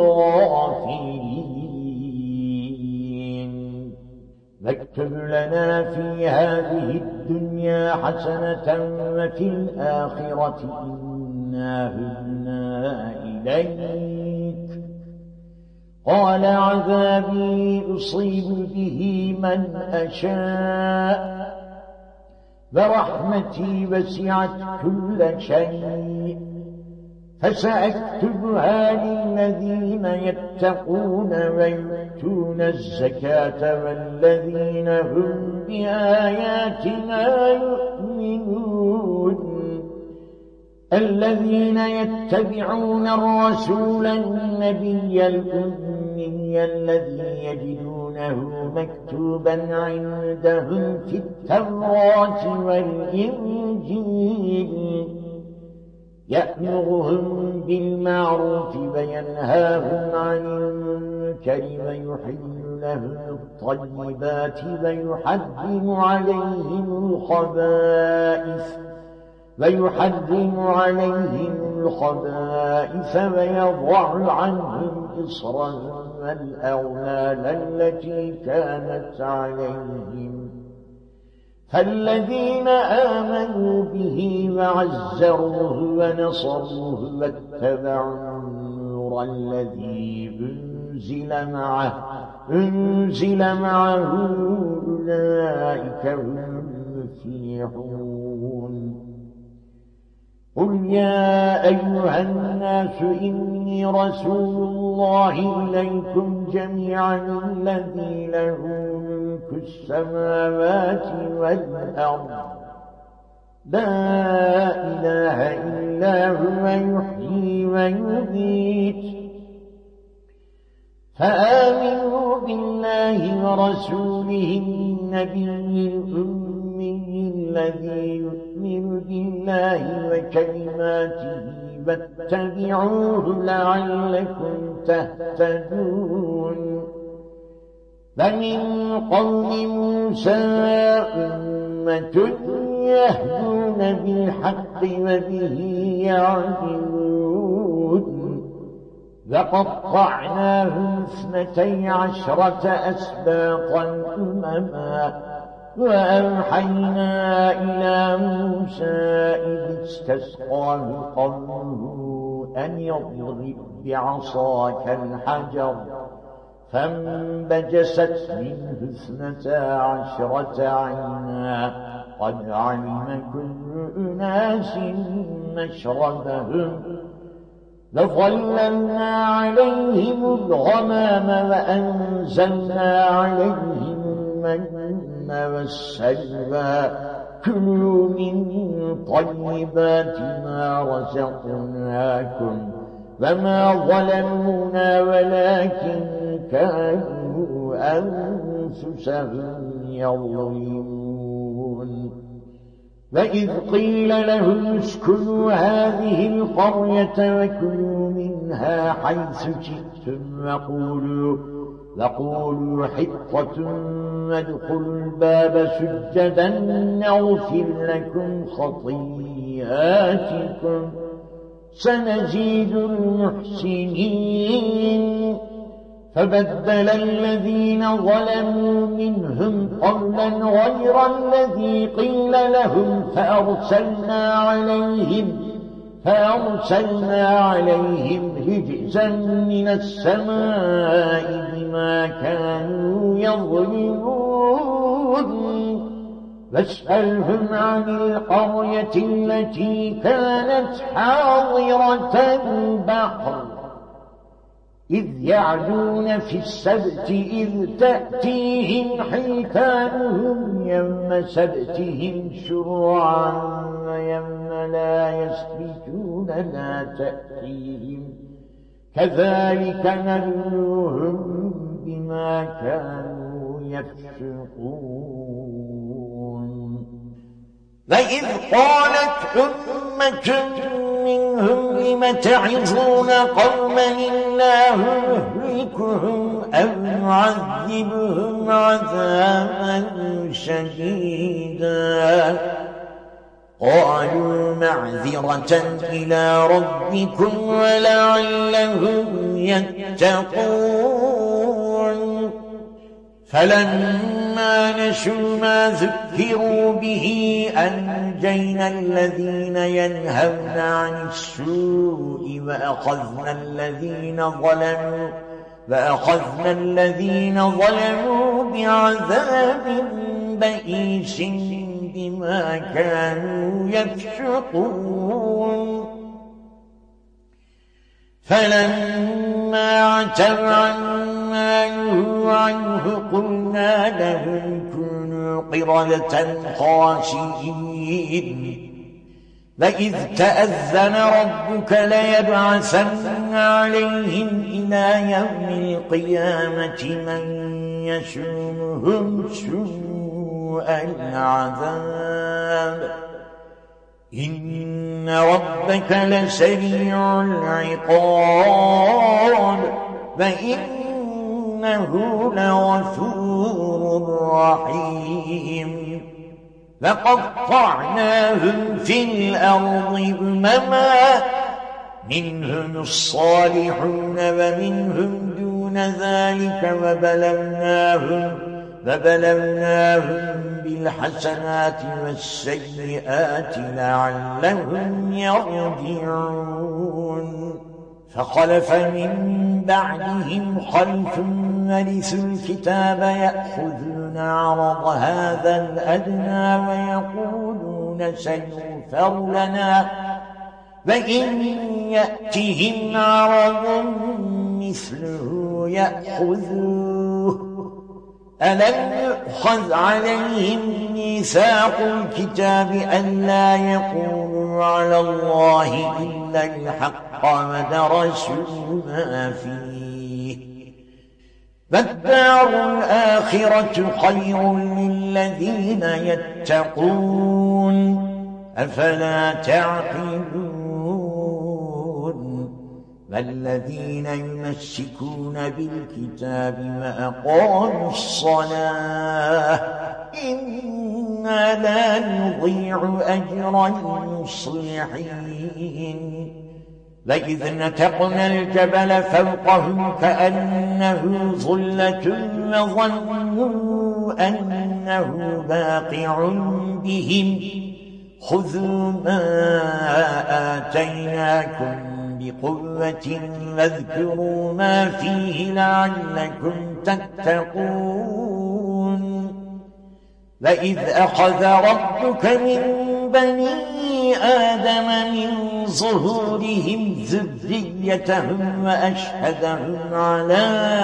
الغافرين واكتب لنا في هذه الدنيا حسنة وفي الآخرة إنا هدنا إليك قال عذابي أصيب به من أشاء ورحمتي وسعت كل شيء فسأكتبها للذين يتقون ويؤتون الزكاة والذين هم بآياتنا يؤمنون الذين يتبعون الرسول النبي الأمي الذي يجدونه مكتوبا عندهم في التوراة والإنجيل يأمرهم بالمعروف وينهاهم عن المنكر ويحل لهم الطيبات ويحرم عليهم الخبائث ويحرم عليهم الخبائث ويضع عنهم إصرهم والأغلال التي كانت عليهم فالذين آمنوا به وعزروه ونصروه واتبعوا النور الذي أنزل معه أنزل معه أولئك هم المفلحون قل يا أيها الناس إني رسول الله إليكم جميعا الذي له ملك السماوات والأرض لا إله إلا هو يحيي ويميت فآمنوا بالله ورسوله النبي الأمي الذي يؤمن بالله وكلماته واتبعوه لعلكم تهتدون فمن قوم موسى أمة يهدون بالحق وبه يعدلون وقطعناهم اثنتي عشرة أسباطا أمما وأوحينا إلى موسى إذ استسقاه قومه أن يضرب بعصاك الحجر فانبجست منه اثنتا عشرة عينا قد علم كل أناس مشربهم وظللنا عليهم الغمام وأنزلنا عليهم المن والسلوى كلوا من طيبات ما رزقناكم وما ظلمونا ولكن كانوا أنفسهم يظلمون وإذ قيل لهم اسكنوا هذه القرية وكلوا منها حيث شئتم وقولوا, وقولوا حطة وادخلوا الباب سجدا نغفر لكم خطيئاتكم سنزيد المحسنين فبدل الذين ظلموا منهم قولا غير الذي قيل لهم فأرسلنا عليهم فأرسلنا عليهم رجزا من السماء بما كانوا يظلمون فاسألهم عن القرية التي كانت حاضرة البحر إذ يعدون في السبت إذ تأتيهم حيتانهم يوم سبتهم شرعا ويوم لا يسبتون لا تأتيهم كذلك نبلوهم بما كانوا يفسقون وإذ قالت أمة منهم لم تعظون قوما الله مهلكهم أو يعذبهم عذابا شديدا قالوا معذرة إلى ربكم ولعلهم يتقون فلما نسوا ما ذكروا به أنجينا الذين ينهون عن السوء وأخذنا الذين ظلموا وأخذنا الذين ظلموا بعذاب بئيس بما كانوا يفسقون فلما عتوا عما نهوا عنه قلنا لهم كونوا قردة خاسئين وإذ تأذن ربك ليبعثن عليهم إلى يوم القيامة من يسومهم سوء العذاب إن ربك لسريع العقاب وإنه لغفور رحيم فقطعناهم في الأرض أمما منهم الصالحون ومنهم دون ذلك وبلوناهم فبلوناهم بالحسنات والسيئات لعلهم يرجعون فخلف من بعدهم خلف ورثوا الكتاب يأخذون عرض هذا الأدنى ويقولون سيغفر لنا وإن يأتهم عرض مثله يأخذوه ألم يؤخذ عليهم ميثاق الكتاب ألا يقولوا على الله إلا الحق ودرسوا ما فيه فالدار الآخرة خير للذين يتقون أفلا تعقلون والذين يمسكون بالكتاب وأقاموا الصلاة إنا لا نضيع أجر المصلحين وإذ نتقنا الجبل فوقهم كأنه ظلة وظنوا أنه باقع بهم خذوا ما آتيناكم بقوة واذكروا ما فيه لعلكم تتقون وإذ أخذ ربك من بني آدم من ظهورهم ذريتهم وأشهدهم على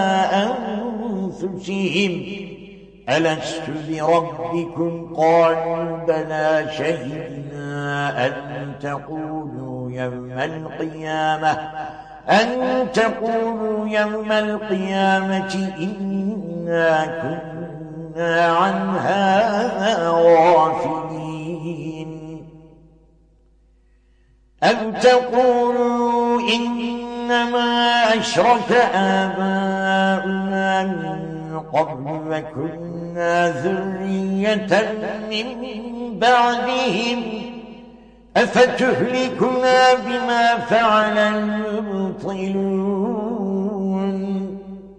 أنفسهم ألست بربكم قالوا بلى شهدنا أن تقولوا يوم القيامة أن تقولوا يوم القيامة إنا كنا عن هذا غافلين أو تقولوا إنما أشرك آباؤنا من قبل وكنا ذرية من بعدهم أفتهلكنا بما فعل المبطلون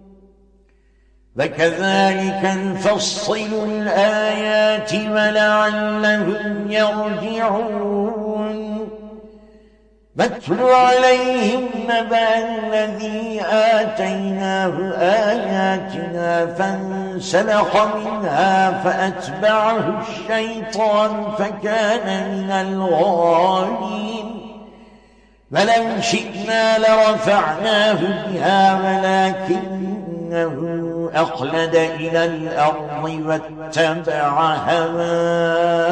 وكذلك نفصل الآيات ولعلهم يرجعون واتل عليهم نبأ الذي آتيناه آياتنا فانسلخ منها فأتبعه الشيطان فكان من الغاوين ولو شئنا لرفعناه بها ولكنه أخلد إلى الأرض واتبع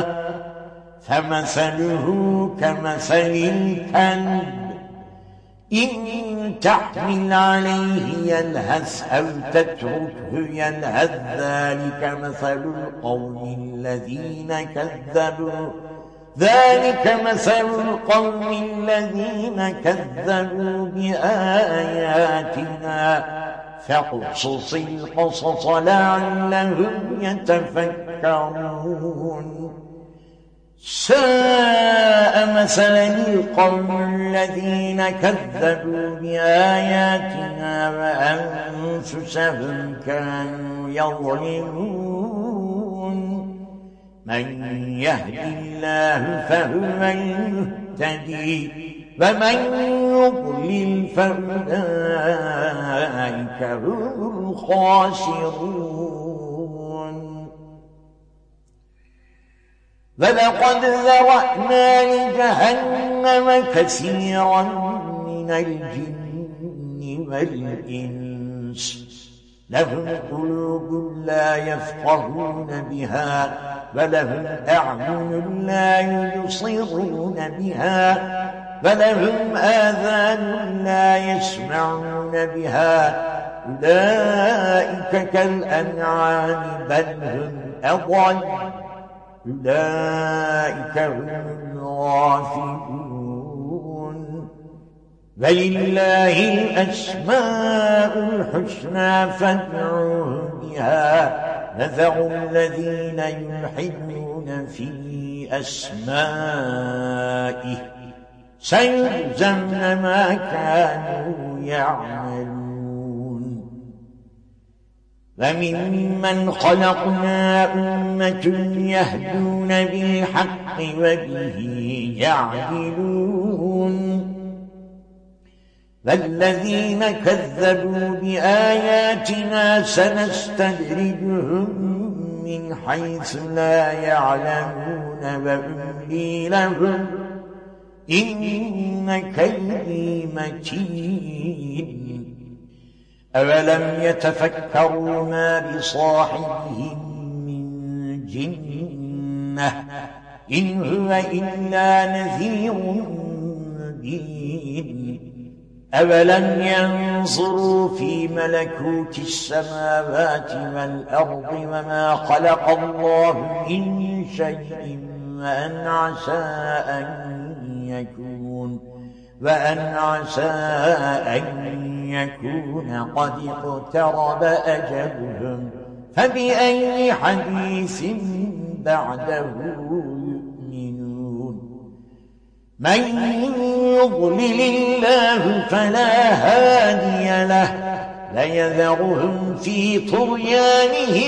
هواه فمثله كمثل الكلب إن تحمل عليه يلهث أو تتركه يلهث ذلك مثل القوم الذين كذبوا ذلك مثل القوم الذين كذبوا بآياتنا فاقصص القصص لعلهم يتفكرون ساء مثلا القوم الذين كذبوا بآياتنا وأنفسهم كانوا يظلمون من يهد الله فهو المهتدي ومن يضلل فأولئك هم الخاسرون ولقد ذرأنا لجهنم كثيرا من الجن والإنس لهم قلوب لا يفقهون بها ولهم أعين لا يبصرون بها ولهم آذان لا يسمعون بها أولئك كالأنعام بل هم أضل أولئك هم الغافلون ولله الأسماء الحسنى فادعوه بها وذروا الذين يلحدون في أسمائه سيجزون ما كانوا يعملون وممن خلقنا أمة يهدون بالحق وبه يعدلون والذين كذبوا بآياتنا سنستدرجهم من حيث لا يعلمون وأملي لهم إن كيدي متين أولم يتفكروا ما بصاحبهم من جنة إن هو إلا نذير مبين أولم ينظروا في ملكوت السماوات والأرض وما خلق الله من شيء وأن عسى أن يكون وأن عسى أن يكون قد اقترب أجلهم فبأي حديث بعده يؤمنون من يضلل الله فلا هادي له ليذرهم في طغيانهم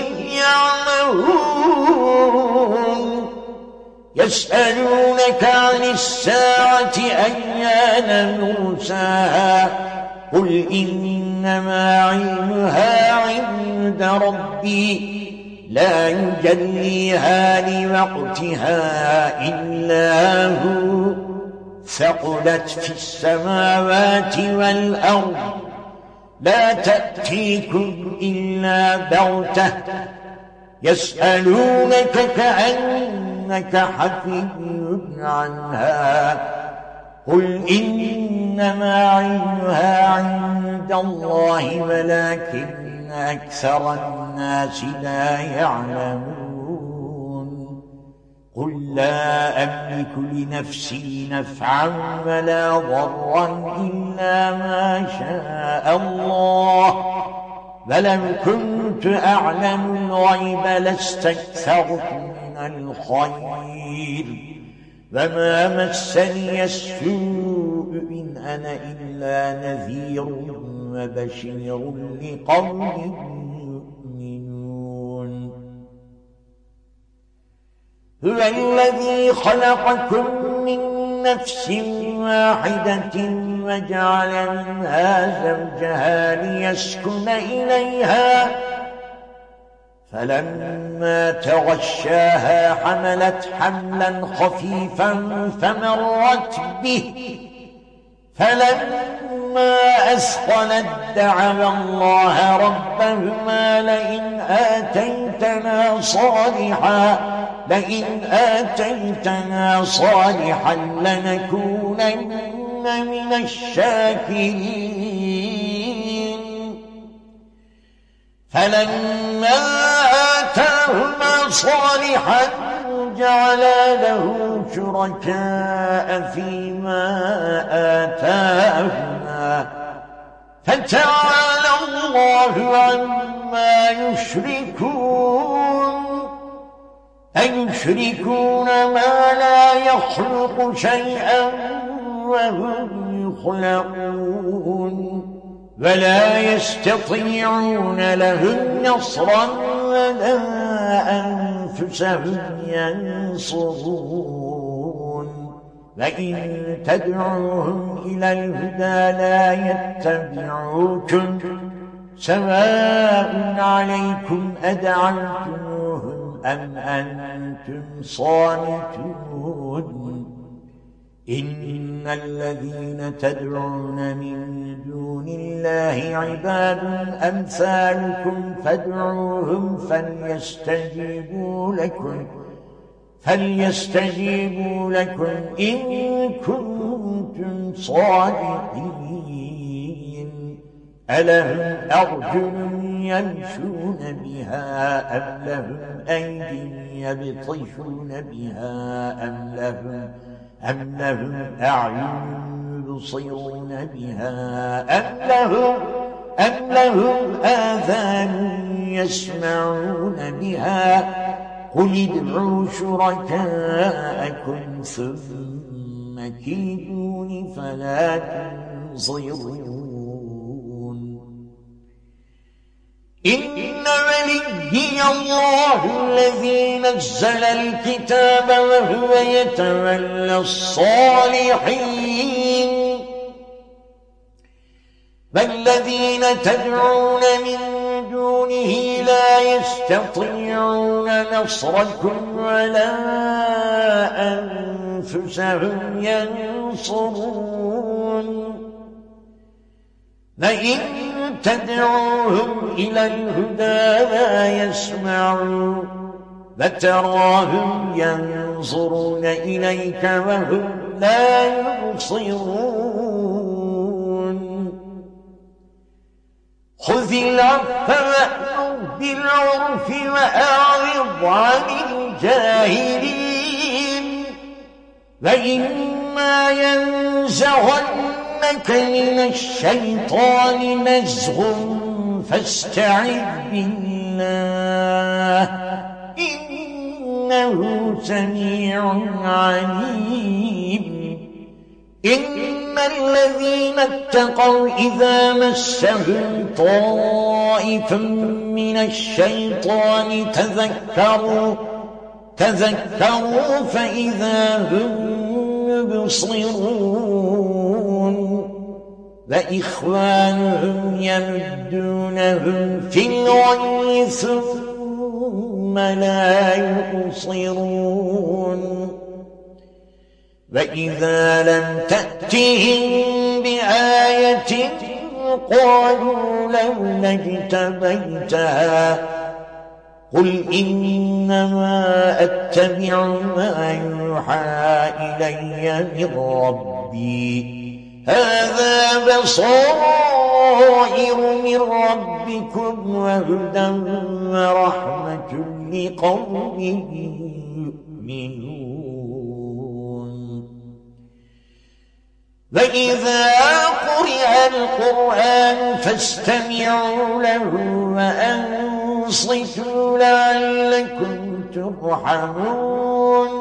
يعمهون يسألونك عن الساعة أيان مرساها قل إنما علمها عند ربي لا يجليها لوقتها إلا هو ثقلت في السماوات والأرض لا تأتيكم إلا بغتة يسألونك كأنك حفي عنها قل إنما علمها عند الله ولكن أكثر الناس لا يعلمون قل لا أملك لنفسي نفعا ولا ضرا إلا ما شاء الله ولو كنت أعلم الغيب لاستكثرت من الخير وما مسني السوء إن أنا إلا نذير وبشير لقوم يؤمنون هو الذي خلقكم من نفس واحدة وجعل منها زوجها ليسكن إليها فلما تغشاها حملت حملا خفيفا فمرت به فلما أثقلت دعوا الله ربهما لئن آتيتنا صالحا لئن آتيتنا صالحا لنكونن من الشاكرين فلما آتاهما صالحا جعلا له شركاء فيما آتاهما فتعالى الله عما يشركون أيشركون ما لا يخلق شيئا وهم يخلقون ولا يستطيعون لهم نصرا ولا أنفسهم ينصرون وإن تدعوهم إلى الهدى لا يتبعوكم سواء عليكم أدعوتموهم أم أنتم صامتون إن الذين تدعون من دون الله عباد أمثالكم فادعوهم فليستجيبوا لكم فليستجيبوا لكم إن كنتم صادقين ألهم أرجل يمشون بها أم لهم أيدي يبطشون بها أم لهم أم لهم أعين يبصرون بها أم لهم أم لهم آذان يسمعون بها قل ادعوا شركاءكم ثم كيدون فلا تنظرون إن وليي الله الذي نزل الكتاب وهو يتولى الصالحين والذين تدعون من دونه لا يستطيعون نصركم ولا أنفسهم ينصرون وإن تدعوهم إلى الهدى لا يسمعون وتراهم ينظرون إليك وهم لا يبصرون خذ العفو وأمر بالعرف وأعرض عن الجاهلين وإما ينزغنك من الشيطان نزغ فاستعذ بالله إنه سميع عليم إن الذين اتقوا إذا مسهم طائف من الشيطان تذكروا تذكروا فإذا هم يبصرون وإخوانهم يمدونهم في الغي ثم لا يبصرون وإذا لم تأتهم بآية قالوا لولا اجتبيتها قل إنما أتبع ما يوحى إلي من ربي هذا بصائر من ربكم وهدى ورحمة لقوم يؤمنون وإذا قرئ القرآن فاستمعوا له وأنصتوا لعلكم ترحمون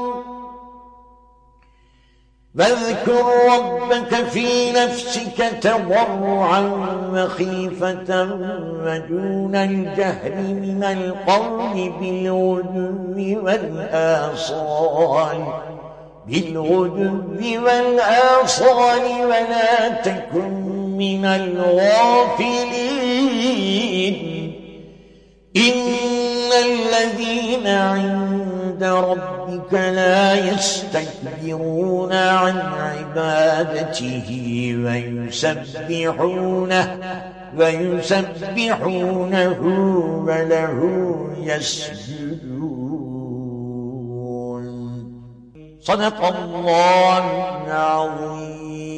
واذكر ربك في نفسك تضرعا وخيفة ودون الجهر من القول بالغدو والآصال بالغدو والآصال ولا تكن من الغافلين إن الذين عند ربك لا يستكبرون عن عبادته ويسبحونه ويسبحونه وله يسجدون صدق الله العظيم.